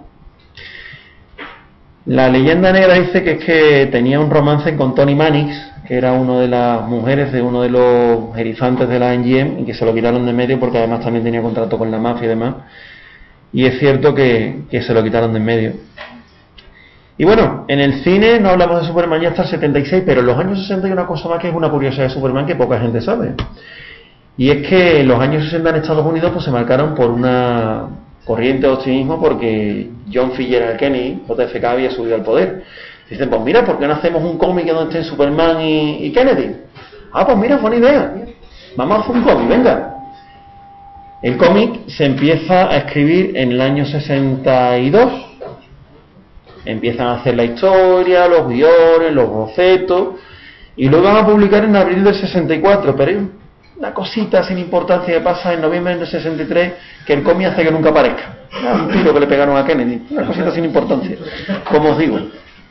La leyenda negra dice que es que tenía un romance con Tony Mannix, que era una de las mujeres de uno de los gerifantes de la MGM, y que se lo quitaron de medio porque además también tenía contrato con la mafia y demás. Y es cierto que se lo quitaron de en medio. Y bueno, en el cine no hablamos de Superman ya hasta el 76, pero en los años 60 hay una cosa más que es una curiosidad de Superman que poca gente sabe. Y es que los años 60 en Estados Unidos pues se marcaron por una corriente de optimismo porque John F. Kennedy, JFK, había subido al poder. Dicen, pues mira, ¿por qué no hacemos un cómic donde estén Superman y Kennedy? Ah, pues mira, buena idea. Vamos a hacer un cómic, venga. El cómic se empieza a escribir en el año 62. Empiezan a hacer la historia, los guiones, los bocetos, y luego van a publicar en abril del 64, pero hay una cosita sin importancia que pasa en noviembre del 63 que el cómic hace que nunca aparezca. Un tiro que le pegaron a Kennedy, una cosita sin importancia, como os digo.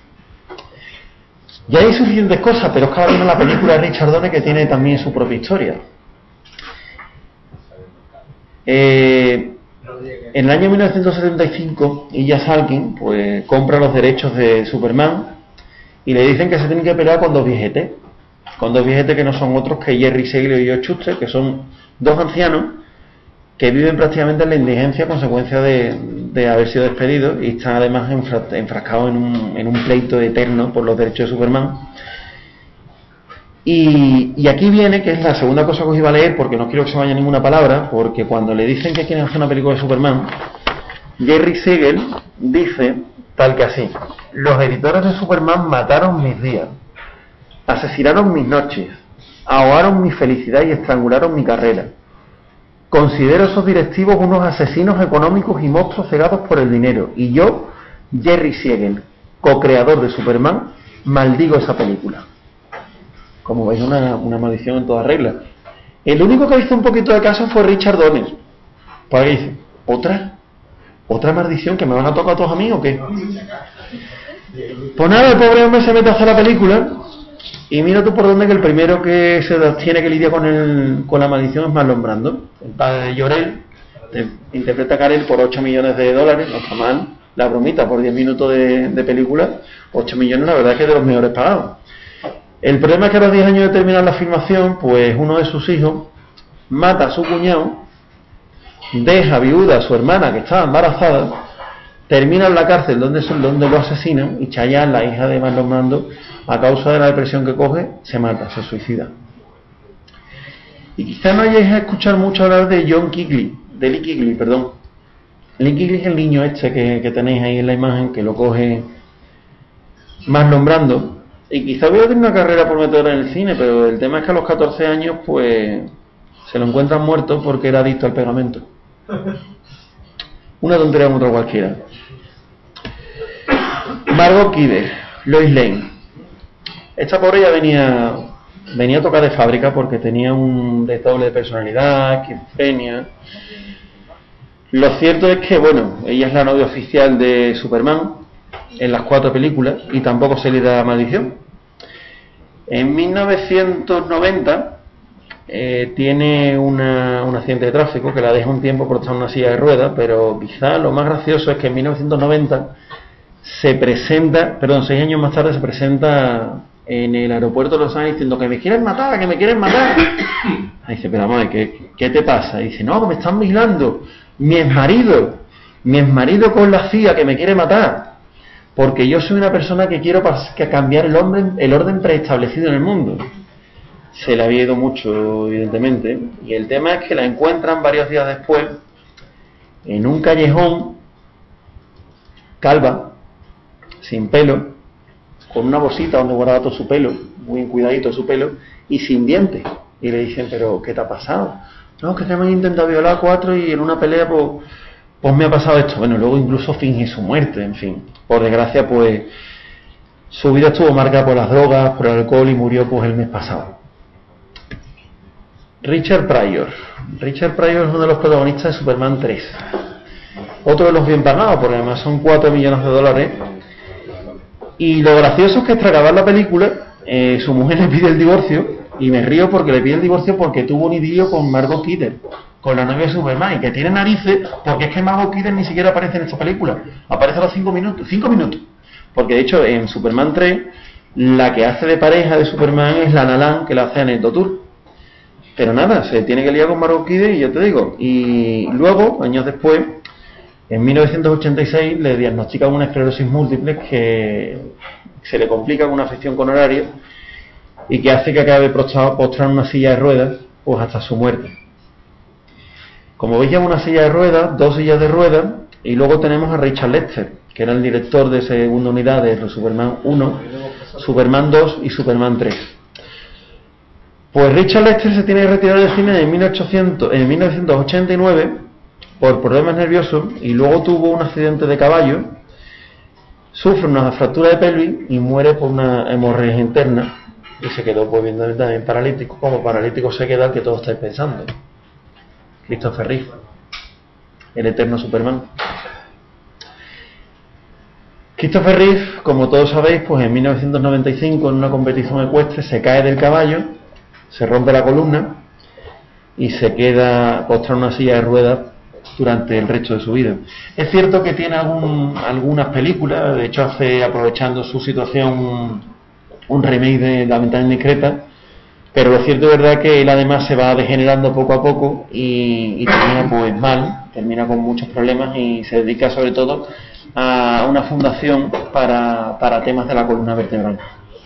Ya hay suficientes cosas, pero es que ahora viene la película de Richard Donner que tiene también su propia historia. En el año 1975, Illa Salkind pues compra los derechos de Superman y le dicen que se tienen que pelear con dos viejetes que no son otros que Jerry Siegel y Joe Shuster, que son dos ancianos que viven prácticamente en la indigencia a consecuencia de haber sido despedidos y están además enfrascados en un pleito eterno por los derechos de Superman. Y aquí viene, que es la segunda cosa que os iba a leer, porque no quiero que se vaya ninguna palabra, porque cuando le dicen que quieren hacer una película de Superman, Jerry Siegel dice tal que así: los editores de Superman mataron mis días, asesinaron mis noches, ahogaron mi felicidad y estrangularon mi carrera. Considero a esos directivos unos asesinos económicos y monstruos cegados por el dinero, y yo, Jerry Siegel, co-creador de Superman, maldigo esa película. Como veis, una maldición en toda regla. El único que hizo un poquito de caso fue Richard Donner. Para que dice, ¿otra maldición que me van a tocar a todos a mí o qué? Pues nada, el pobre hombre se mete a hacer la película y mira tú por dónde, que el primero que se tiene que lidiar con la maldición es Marlon Brando. El padre de Jor-El interpreta a Kal-El por $8 millones, no está mal. La bromita por 10 minutos de película, 8 millones, la verdad es que es de los mejores pagados. El problema es que a los 10 años de terminar la filmación, pues uno de sus hijos mata a su cuñado, deja viuda a su hermana que estaba embarazada, termina en la cárcel donde lo asesinan, y Chayanne, la hija de Marlon Brando, a causa de la depresión que coge, se mata, se suicida. Y quizá no hayáis escuchado mucho hablar de Lee Kigley. Lee Kigley es el niño este que tenéis ahí en la imagen, que lo coge Marlon Brando. Y quizá hubiera tenido una carrera prometedora en el cine, pero el tema es que a los 14 años pues se lo encuentran muerto porque era adicto al pegamento. Una tontería como otra cualquiera. Margot Kidder, Lois Lane. Esta pobre ya venía a tocar de fábrica porque tenía un desdoble de personalidad, esquizofrenia. Lo cierto es que, bueno, ella es la novia oficial de Superman en las 4 películas y tampoco se le da maldición. En 1990 tiene un accidente de tráfico que la deja un tiempo por estar en una silla de ruedas, pero quizá lo más gracioso es que en 1990 6 años más tarde se presenta en el aeropuerto de Los Ángeles diciendo que me quieren matar, que me quieren matar. Dice, pero vamos, ¿qué te pasa? Y dice, no, que me están vigilando. Mi exmarido con la CIA que me quiere matar, porque yo soy una persona que quiero cambiar el orden preestablecido en el mundo. Se le había ido mucho, evidentemente, y el tema es que la encuentran varios días después en un callejón, calva, sin pelo, con una bolsita donde guardaba todo su pelo, muy cuidadito su pelo, y sin dientes. Y le dicen, pero ¿qué te ha pasado? No, que me han intentado violar 4 y en una pelea pues me ha pasado esto. Bueno, luego incluso finge su muerte, en fin. Por desgracia, pues su vida estuvo marcada por las drogas, por el alcohol y murió pues el mes pasado. Richard Pryor es uno de los protagonistas de Superman 3. Otro de los bien pagados, porque además son $4 millones. Y lo gracioso es que tras acabar la película, su mujer le pide el divorcio. Y me río porque le pide el divorcio porque tuvo un idilio con Margot Kidder, con la novia de Superman, y que tiene narices, porque es que Margot Kidder ni siquiera aparece en esta película. Aparece a los 5 minutos. Porque de hecho en Superman 3, la que hace de pareja de Superman es Lana Lang, que la hace Annette O'Toole. Pero nada, se tiene que liar con Margot Kidder y ya te digo. Y luego, años después, en 1986, le diagnostican una esclerosis múltiple que se le complica con una afección coronaria y que hace que acabe postrado en una silla de ruedas pues hasta su muerte. Como veis, lleva una silla de ruedas, 2 sillas de ruedas, y luego tenemos a Richard Lester, que era el director de segunda unidad de Superman 1, Superman 2 y Superman 3. Pues Richard Lester se tiene que retirar del cine en 1989 por problemas nerviosos, y luego tuvo un accidente de caballo, sufre una fractura de pelvis y muere por una hemorragia interna. Y se quedó pues viendo también paralítico, como paralítico se queda el que todos estáis pensando, Christopher Reeve, el eterno Superman. Christopher Reeve, como todos sabéis, pues en 1995 en una competición ecuestre se cae del caballo, se rompe la columna y se queda postrado en una silla de ruedas durante el resto de su vida. Es cierto que tiene algunas películas, de hecho hace, aprovechando su situación, un remake de La ventana indiscreta, pero lo cierto es verdad que él además se va degenerando poco a poco y termina pues mal, termina con muchos problemas y se dedica sobre todo a una fundación para temas de la columna vertebral.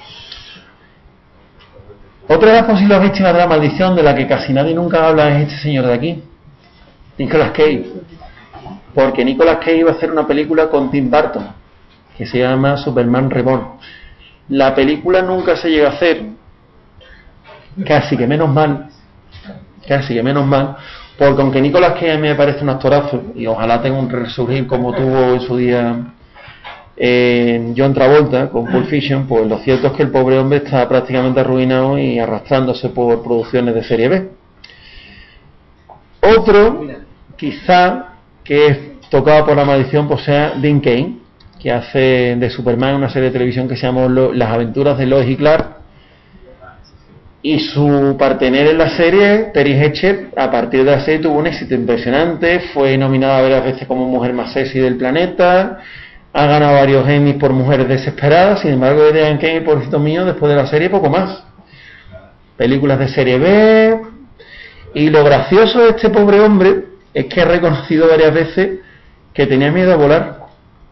Otra de las posibles víctimas de la maldición, de la que casi nadie nunca habla, es este señor de aquí, Nicolas Cage, porque Nicolas Cage va a hacer una película con Tim Burton que se llama Superman Reborn. La película nunca se llega a hacer, casi que menos mal, porque aunque Nicolas Cage me parece un actorazo y ojalá tenga un resurgir como tuvo en su día John Travolta con Pulp Fiction, pues lo cierto es que el pobre hombre está prácticamente arruinado y arrastrándose por producciones de serie B. Otro, quizá, que es tocado por la maldición, pues sea Dean Cain, que hace de Superman una serie de televisión que se llama Las aventuras de Lois y Clark, y su partener en la serie, Terry Hatcher, a partir de la serie tuvo un éxito impresionante, fue nominada varias veces como mujer más sexy del planeta, ha ganado varios Emmys por Mujeres Desesperadas. Sin embargo, de Dean Cain, pobrecito mío, después de la serie poco más, películas de serie B. Y lo gracioso de este pobre hombre es que ha reconocido varias veces que tenía miedo a volar.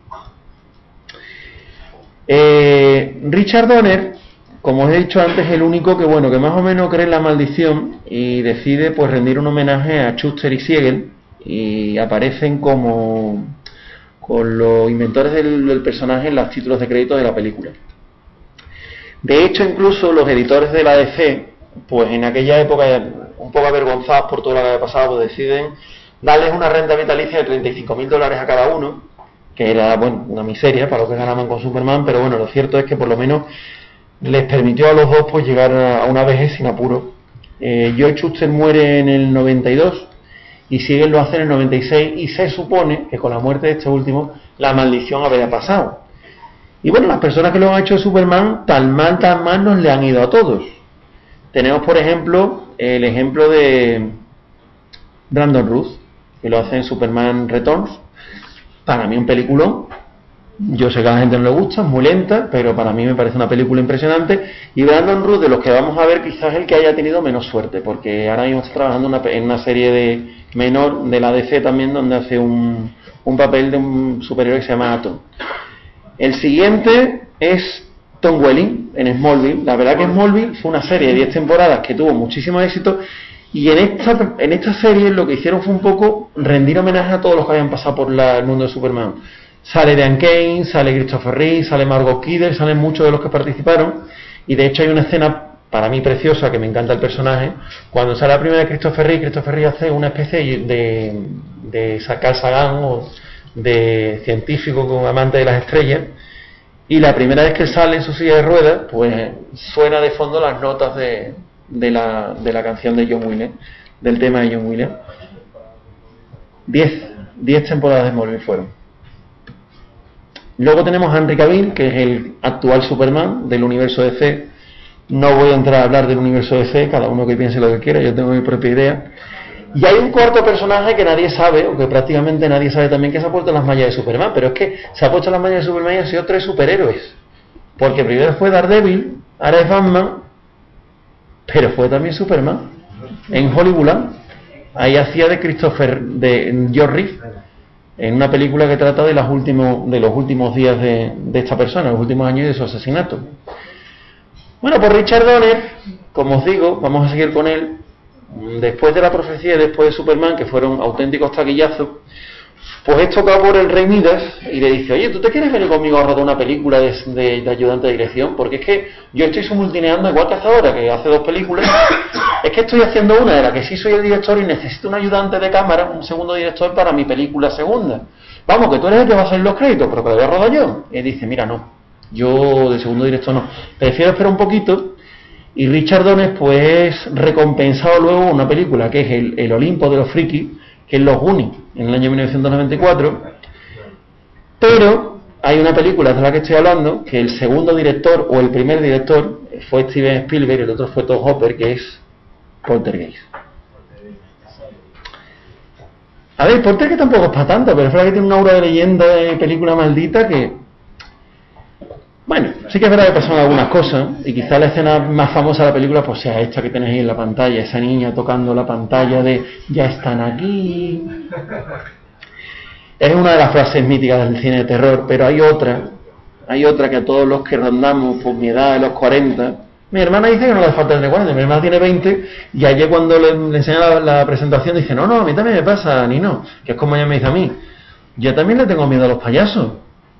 Richard Donner, como os he dicho antes, es el único que que más o menos cree en la maldición y decide pues rendir un homenaje a Schuster y Siegel, y aparecen como con los inventores del personaje en los títulos de crédito de la película. De hecho, incluso los editores de la DC, pues en aquella época, un poco avergonzados por todo lo que había pasado, pues deciden darles una renta vitalicia de $35,000 a cada uno, que era una miseria para lo que ganaban con Superman, pero bueno, lo cierto es que por lo menos les permitió a los dos pues llegar a una vejez sin apuro. Joe Shuster muere en el 92 y Siegel lo hace en el 96, y se supone que con la muerte de este último la maldición habría pasado. Y bueno, las personas que lo han hecho de Superman tan mal nos le han ido a todos. Tenemos por ejemplo el ejemplo de Brandon Routh, que lo hace en Superman Returns. Para mí un peliculón. Yo sé que a la gente no le gusta, es muy lenta, pero para mí me parece una película impresionante. Y Brandon Routh, de los que vamos a ver, quizás el que haya tenido menos suerte, porque ahora mismo está trabajando en una serie de menor de la DC también, donde hace un papel de un superhéroe que se llama Atom. El siguiente es Tom Welling en Smallville. La verdad que Smallville fue una serie de 10 temporadas que tuvo muchísimo éxito, y en esta serie lo que hicieron fue un poco rendir homenaje a todos los que habían pasado por el mundo de Superman. Sale Dean Cain, sale Christopher Reeve, sale Margot Kidder, salen muchos de los que participaron, y de hecho hay una escena para mí preciosa, que me encanta el personaje, cuando sale la primera de Christopher Reeve hace una especie de Carl Sagan o de científico con amante de las estrellas, y la primera vez que sale en su silla de ruedas, pues suena de fondo las notas de la canción de John Williams, del tema de John Williams. 10 temporadas de Smallville fueron. Luego tenemos a Henry Cavill, que es el actual Superman del universo DC. No voy a entrar a hablar del universo DC, cada uno que piense lo que quiera, yo tengo mi propia idea. Y hay un cuarto personaje que nadie sabe, o que prácticamente nadie sabe también, que se ha puesto en las mallas de Superman, pero es que se ha puesto en las mallas de Superman y han sido 3 superhéroes. Porque primero fue Daredevil, ahora es Batman, pero fue también Superman en Hollywood. Ahí hacía de George Reeves, en una película que trata de los últimos días de esta persona, los últimos años de su asesinato. Bueno, pues Richard Donner, como os digo, vamos a seguir con él. Después de La Profecía y después de Superman, que fueron auténticos taquillazos, pues es tocado por el Rey Midas y le dice: oye, ¿tú te quieres venir conmigo a rodar una película de ayudante de dirección? Porque es que yo estoy simultaneando, igual que hasta ahora, que hace 2 películas, es que estoy haciendo una de la que sí soy el director y necesito un ayudante de cámara, un segundo director para mi película segunda. Vamos, que tú eres el que va a hacer los créditos, pero que lo voy a rodar yo. Y él dice: mira, no, yo de segundo director no, prefiero esperar un poquito. Y Richard Donner pues recompensado luego una película que es el Olimpo de los frikis, que es Los Goonies, en el año 1994. Pero hay una película de la que estoy hablando, que el segundo director o el primer director fue Steven Spielberg y el otro fue Tobe Hooper, que es Poltergeist. A ver, Poltergeist tampoco es para tanto, pero es verdad que tiene una aura de leyenda, de película maldita, que bueno, sí que es verdad que pasaron algunas cosas, y quizá la escena más famosa de la película pues sea esta que tenéis ahí en la pantalla, esa niña tocando la pantalla de "ya están aquí". Es una de las frases míticas del cine de terror, pero hay otra que a todos los que rondamos por mi edad de los 40, mi hermana dice que no le falta tener 40, mi hermana tiene 20, y ayer cuando le enseña la presentación dice: no, a mí también me pasa, ni no, que es como ella me dice a mí, yo también le tengo miedo a los payasos.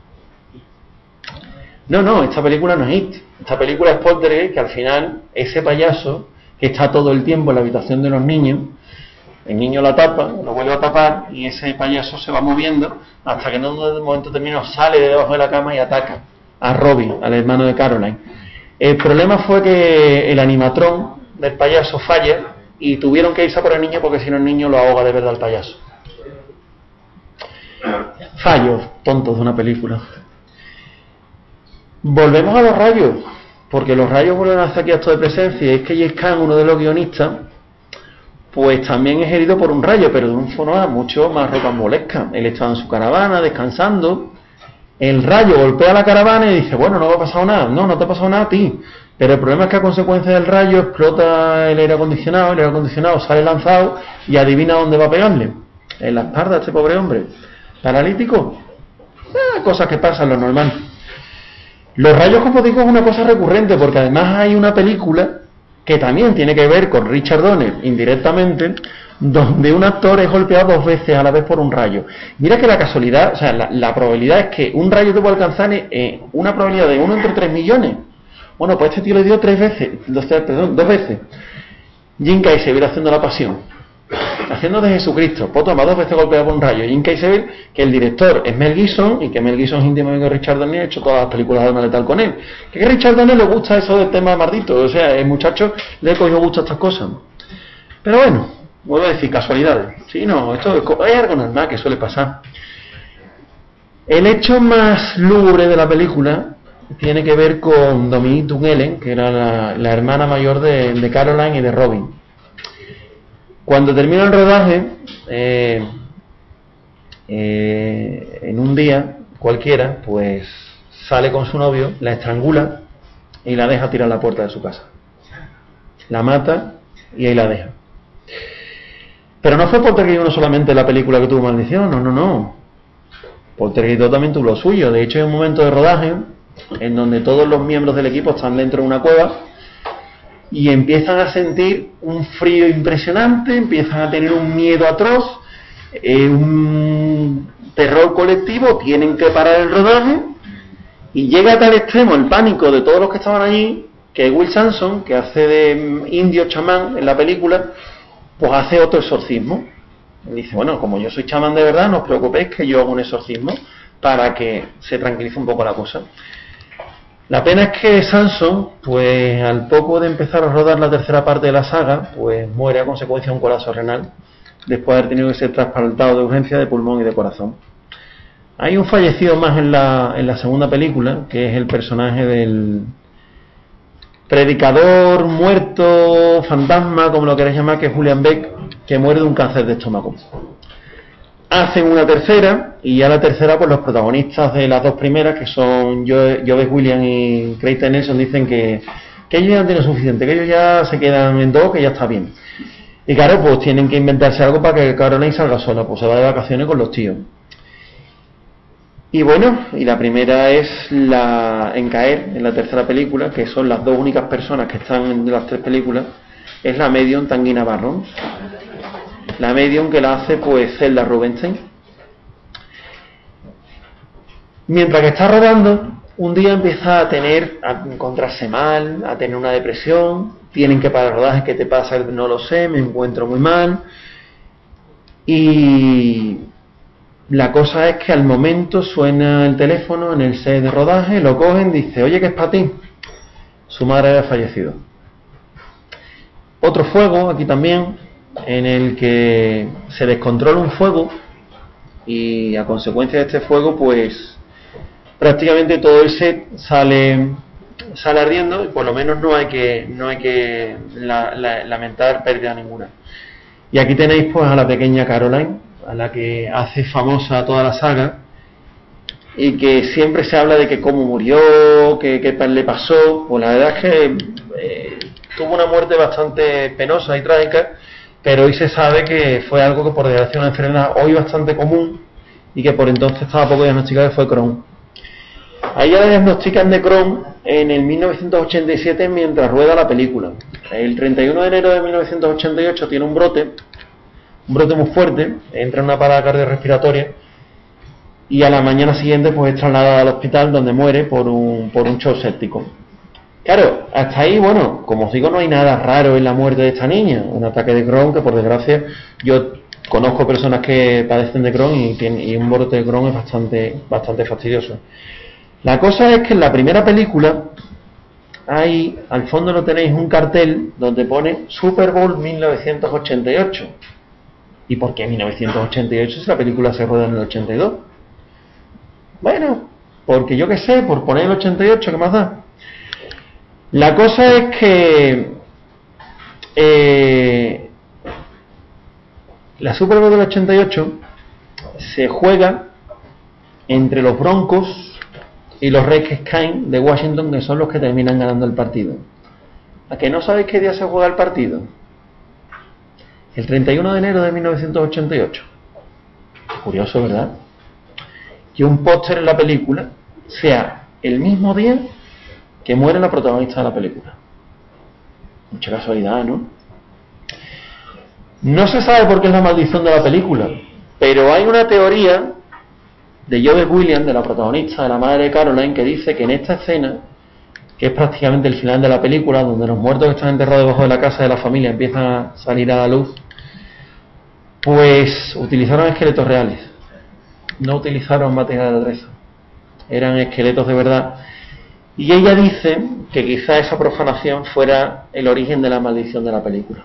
No, esta película no es It. Esta película es Poltergeist, que al final ese payaso que está todo el tiempo en la habitación de los niños, el niño la tapa, lo vuelve a tapar y ese payaso se va moviendo hasta que en un momento determinado sale de debajo de la cama y ataca a Robbie, al hermano de Caroline. El problema fue que el animatrón del payaso falla y tuvieron que irse a por el niño porque si no el niño lo ahoga de verdad al payaso. Fallos tontos de una película. Volvemos a los rayos, porque los rayos vuelven a hacer aquí acto de presencia. Y es que James Caan, uno de los guionistas, pues también es herido por un rayo, pero de una forma mucho más rocambolesca. Él estaba en su caravana descansando, el rayo golpea la caravana y dice: bueno, no me ha pasado nada. No te ha pasado nada a ti, pero el problema es que a consecuencia del rayo explota el aire acondicionado sale lanzado y adivina dónde va a pegarle, en la espalda a este pobre hombre paralítico. Cosas que pasan, lo normal. Los rayos, como digo, es una cosa recurrente, porque además hay una película que también tiene que ver con Richard Donner indirectamente, donde un actor es golpeado 2 veces a la vez por un rayo. Mira que la casualidad, o sea, la probabilidad es que un rayo te pueda alcanzar una probabilidad de 1 entre 3 millones. Bueno, pues este tío le dio 2 veces. Jim Carrey se viera haciendo La Pasión, haciendo de Jesucristo, pues toma 2 veces golpeado por un rayo. Jim Caviezel, que el director es Mel Gibson, y que Mel Gibson es íntimo amigo de Richard Donner, ha hecho todas las películas de Arma Letal con él. Que a Richard Donner le gusta eso del tema maldito, o sea, el muchacho le cogió gusto a estas cosas. Pero bueno, vuelvo a decir, casualidades. Sí, no, esto es algo normal que suele pasar. El hecho más lúgubre de la película tiene que ver con Dominique Dunellen, que era la hermana mayor de Caroline y de Robin. Cuando termina el rodaje, en un día cualquiera, pues sale con su novio, la estrangula y la deja tirar a la puerta de su casa. La mata y ahí la deja. Pero no fue Poltergeist 1 solamente la película que tuvo maldición, no. Poltergeist 2 también tuvo lo suyo. De hecho, hay un momento de rodaje en donde todos los miembros del equipo están dentro de una cueva y empiezan a sentir un frío impresionante, empiezan a tener un miedo atroz, un terror colectivo, tienen que parar el rodaje y llega a tal extremo el pánico de todos los que estaban allí que Will Sampson, que hace de indio chamán en la película, pues hace otro exorcismo. Y dice, bueno, como yo soy chamán de verdad, no os preocupéis que yo hago un exorcismo para que se tranquilice un poco la cosa. La pena es que Sampson, pues al poco de empezar a rodar la tercera parte de la saga, pues muere a consecuencia de un colapso renal, después de haber tenido que ser trasplantado de urgencia de pulmón y de corazón. Hay un fallecido más en la segunda película, que es el personaje del predicador muerto, fantasma, como lo queréis llamar, que es Julian Beck, que muere de un cáncer de estómago. Hacen una tercera, y ya la tercera, pues los protagonistas de las dos primeras, que son Joseph Williams y Craig T. Nelson, dicen que ellos ya no tienen suficiente, que ellos ya se quedan en dos, que ya está bien. Y claro, pues tienen que inventarse algo para que Caroline salga sola, pues se va de vacaciones con los tíos. Y bueno, y la primera es en caer, en la tercera película, que son las dos únicas personas que están en las tres películas, es la medium Tanguina Barrons. La medium que la hace pues Zelda Rubinstein. Mientras que está rodando, un día empieza a encontrarse mal, a tener una depresión, tienen que parar el rodaje, ¿qué te pasa? No lo sé, me encuentro muy mal. Y la cosa es que al momento suena el teléfono en el set de rodaje, lo cogen, dice, oye, que es para ti. Su madre había fallecido. Otro fuego aquí también, en el que se descontrola un fuego y a consecuencia de este fuego pues prácticamente todo el set sale ardiendo y por lo menos no hay que lamentar pérdida ninguna. Y aquí tenéis pues a la pequeña Caroline, a la que hace famosa toda la saga y que siempre se habla de que cómo murió, que le pasó. Pues la verdad es que tuvo una muerte bastante penosa y trágica, pero hoy se sabe que fue algo que por desgracia una enfermedad hoy bastante común y que por entonces estaba poco diagnosticada, que fue Crohn. A ella le diagnostican de Crohn en el 1987 mientras rueda la película. El 31 de enero de 1988 tiene un brote muy fuerte, entra en una parada cardiorrespiratoria y a la mañana siguiente pues es trasladada al hospital donde muere por un shock séptico. Claro, hasta ahí, bueno, como os digo, no hay nada raro en la muerte de esta niña. Un ataque de Crohn que, por desgracia, yo conozco personas que padecen de Crohn y un brote de Crohn es bastante fastidioso. La cosa es que en la primera película, ahí al fondo lo tenéis un cartel donde pone Super Bowl 1988. ¿Y por qué 1988 si la película se rueda en el 82? Bueno, porque yo qué sé, por poner el 88, ¿qué más da? La cosa es que la Super Bowl del 88 se juega entre los Broncos y los Redskins de Washington, que son los que terminan ganando el partido. ¿A que no sabéis qué día se juega el partido? El 31 de enero de 1988. Curioso, ¿verdad? Que un póster en la película sea el mismo día que muere la protagonista de la película. Mucha casualidad, ¿no? No se sabe por qué es la maldición de la película, pero hay una teoría de Joseph Williams, de la protagonista, de la madre de Caroline, que dice que en esta escena, que es prácticamente el final de la película, donde los muertos que están enterrados debajo de la casa de la familia empiezan a salir a la luz, pues utilizaron esqueletos reales, no utilizaron material de aderezo, eran esqueletos de verdad. Y ella dice que quizá esa profanación fuera el origen de la maldición de la película.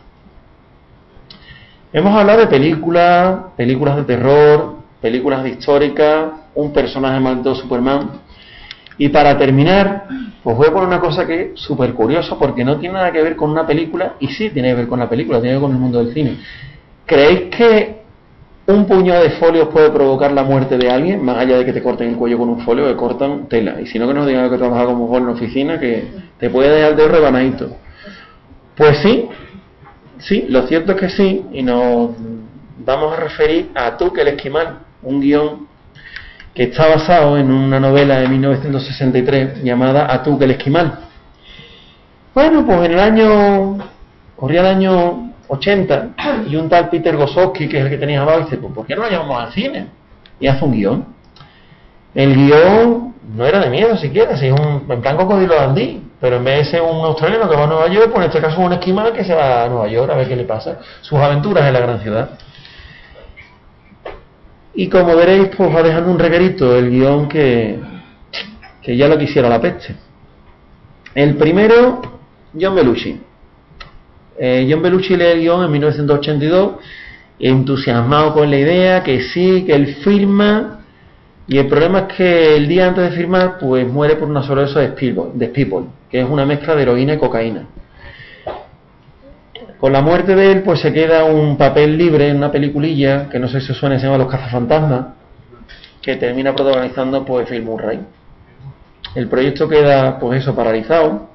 Hemos hablado de películas de terror, películas de históricas, un personaje maldito de Superman. Y para terminar, os voy a poner una cosa que es súper curiosa, porque no tiene nada que ver con una película, y sí tiene que ver con la película, tiene que ver con el mundo del cine. ¿Creéis que un puñado de folios puede provocar la muerte de alguien, más allá de que te corten el cuello con un folio, que cortan tela? Y si no, que nos digan que trabaja como mejor en la oficina, que te puede dejar el dedo rebanadito. Pues sí, lo cierto es que sí, y nos vamos a referir a Atuk el Esquimal, un guión que está basado en una novela de 1963 llamada Atuk el Esquimal. Bueno, pues corría el año 80, y un tal Peter Gosowski, que es el que tenía abajo, dice, pues ¿por qué no lo llamamos al cine? Y hace un guión. El guión no era de miedo siquiera, si es en plan Cocodrilo Dandí, pero en vez de ser un australiano que va a Nueva York, pues en este caso es un esquimal que se va a Nueva York a ver qué le pasa, sus aventuras en la gran ciudad. Y como veréis, pues va dejando un reguerito el guión que ya lo quisiera la peste. El primero, John Belushi. John Belushi lee el guión en 1982, entusiasmado con la idea, que sí, que él firma, y el problema es que el día antes de firmar, pues muere por una sobredosis de Speedball, que es una mezcla de heroína y cocaína. Con la muerte de él, pues se queda un papel libre en una peliculilla, que no sé si os suena, se llama Los Cazafantasmas, que termina protagonizando pues Phil Murray. El proyecto queda, pues eso, paralizado.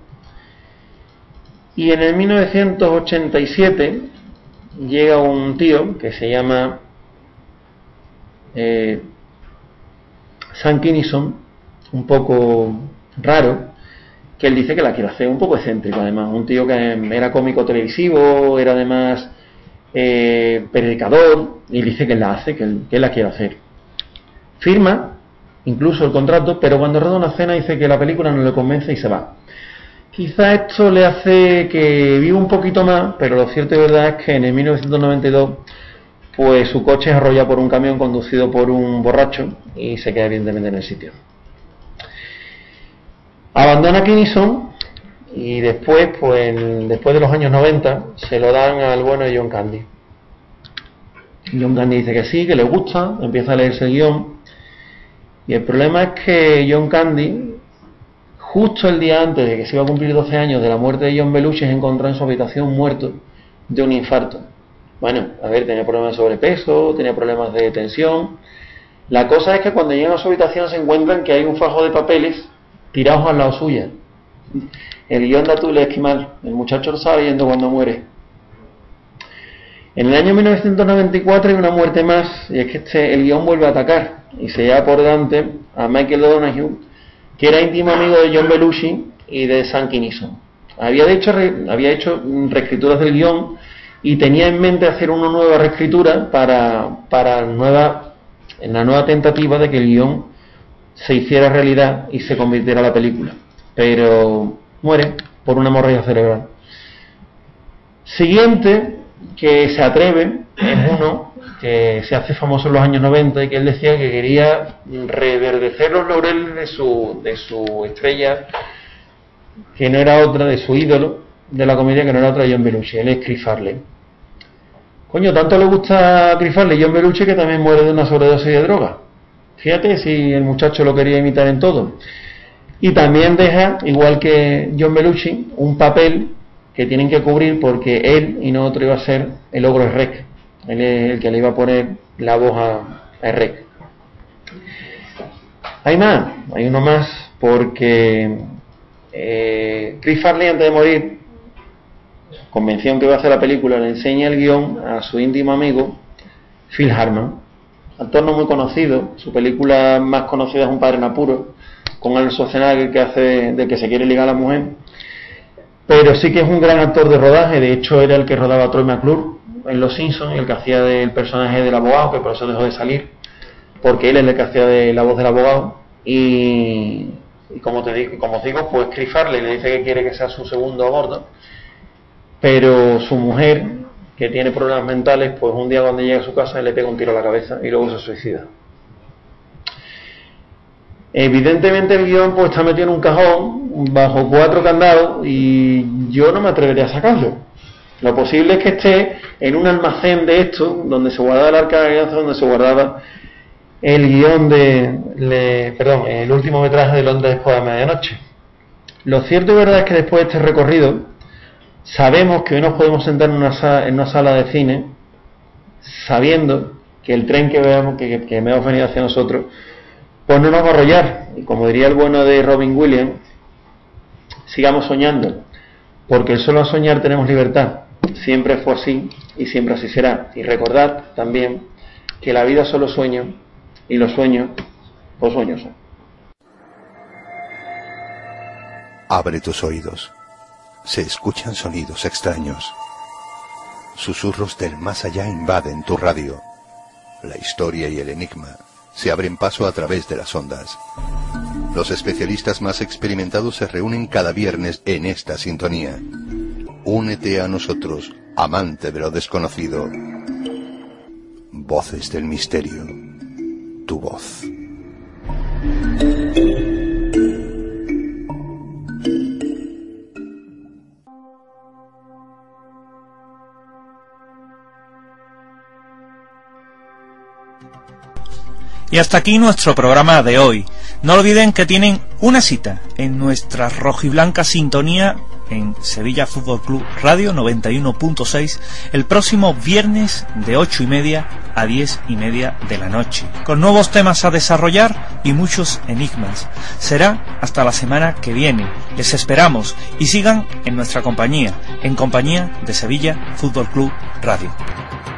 Y en el 1987 llega un tío que se llama Sam Kinison, un poco raro, que él dice que la quiere hacer, un poco excéntrico además, un tío que era cómico televisivo, era además predicador, y dice que la hace, que él la quiere hacer. Firma incluso el contrato, pero cuando roda una escena dice que la película no le convence y se va. Quizá esto le hace que viva un poquito más, pero lo cierto y verdad es que en el 1992 pues su coche es arrollado por un camión conducido por un borracho y se queda evidentemente en el sitio. Abandona Kinison y después, pues después de los años 90, se lo dan al bueno de John Candy. John Candy dice que sí, que le gusta, empieza a leerse el guión, y el problema es que John Candy, justo el día antes de que se iba a cumplir 12 años de la muerte de John Belushi, se encontró en su habitación muerto de un infarto. Bueno, a ver, tenía problemas de sobrepeso, tenía problemas de tensión. La cosa es que cuando llegan a su habitación se encuentran que hay un fajo de papeles tirados al lado suya. El guión de Atuk el Esquimal, el muchacho lo estaba leyendo cuando muere. En el año 1994 hay una muerte más, y es que el guión vuelve a atacar y se lleva por delante a Michael O'Donoghue, que era íntimo amigo de John Belushi y de Sam Kinison. Había hecho reescrituras del guión y tenía en mente hacer una nueva reescritura para en la nueva tentativa de que el guión se hiciera realidad y se convirtiera en la película. Pero muere por una hemorragia cerebral. Siguiente que se atreve es uno que se hace famoso en los años 90 y que él decía que quería reverdecer los laureles de su estrella, que no era otra, de su ídolo de la comedia, que no era otra de John Belushi. Él es Chris Farley. Coño, tanto le gusta a Chris Farley John Belushi que también muere de una sobredosis de droga. Fíjate si el muchacho lo quería imitar en todo. Y también deja, igual que John Belushi, un papel que tienen que cubrir porque él y no otro iba a ser el ogro Shrek. Él es el que le iba a poner la voz a Shrek. Hay uno más, porque Chris Farley, antes de morir, convención que iba a hacer la película, le enseña el guión a su íntimo amigo Phil Hartman, actor no muy conocido. Su película más conocida es Un padre en apuros, con Arnold Schwarzenegger, que hace de que se quiere ligar a la mujer, pero sí que es un gran actor de rodaje. De hecho era el que rodaba a Troy McClure en Los Simpsons, y el que hacía del personaje del abogado, que por eso dejó de salir, porque él es el que hacía de la voz del abogado. Y como os digo, pues Chris Farley le dice que quiere que sea su segundo a bordo, pero su mujer que tiene problemas mentales, pues un día cuando llega a su casa le pega un tiro a la cabeza y luego se suicida. Evidentemente el guión pues está metido en un cajón bajo 4 candados y yo no me atrevería a sacarlo. Lo posible es que esté en un almacén de esto, donde se guardaba el Arca de la Alianza, donde se guardaba el guión el último metraje de Londres después de medianoche. Lo cierto y verdad es que después de este recorrido sabemos que hoy nos podemos sentar en una sala de cine sabiendo que el tren que hemos venido hacia nosotros pues no nos va a arrollar, y como diría el bueno de Robin Williams, sigamos soñando, porque solo a soñar tenemos libertad. Siempre fue así y siempre así será. Y recordad también que la vida es solo sueño, y los sueños, pues sueños son. Abre tus oídos. Se escuchan sonidos extraños. Susurros del más allá invaden tu radio. La historia y el enigma se abren paso a través de las ondas. Los especialistas más experimentados se reúnen cada viernes en esta sintonía. Únete a nosotros, amante de lo desconocido. Voces del misterio. Tu voz. Y hasta aquí nuestro programa de hoy. No olviden que tienen una cita en nuestra rojiblanca sintonía en Sevilla Fútbol Club Radio 91.6 el próximo viernes de 8:30 a 10:30 de la noche, con nuevos temas a desarrollar y muchos enigmas. Será hasta la semana que viene. Les esperamos y sigan en nuestra compañía, en compañía de Sevilla Fútbol Club Radio.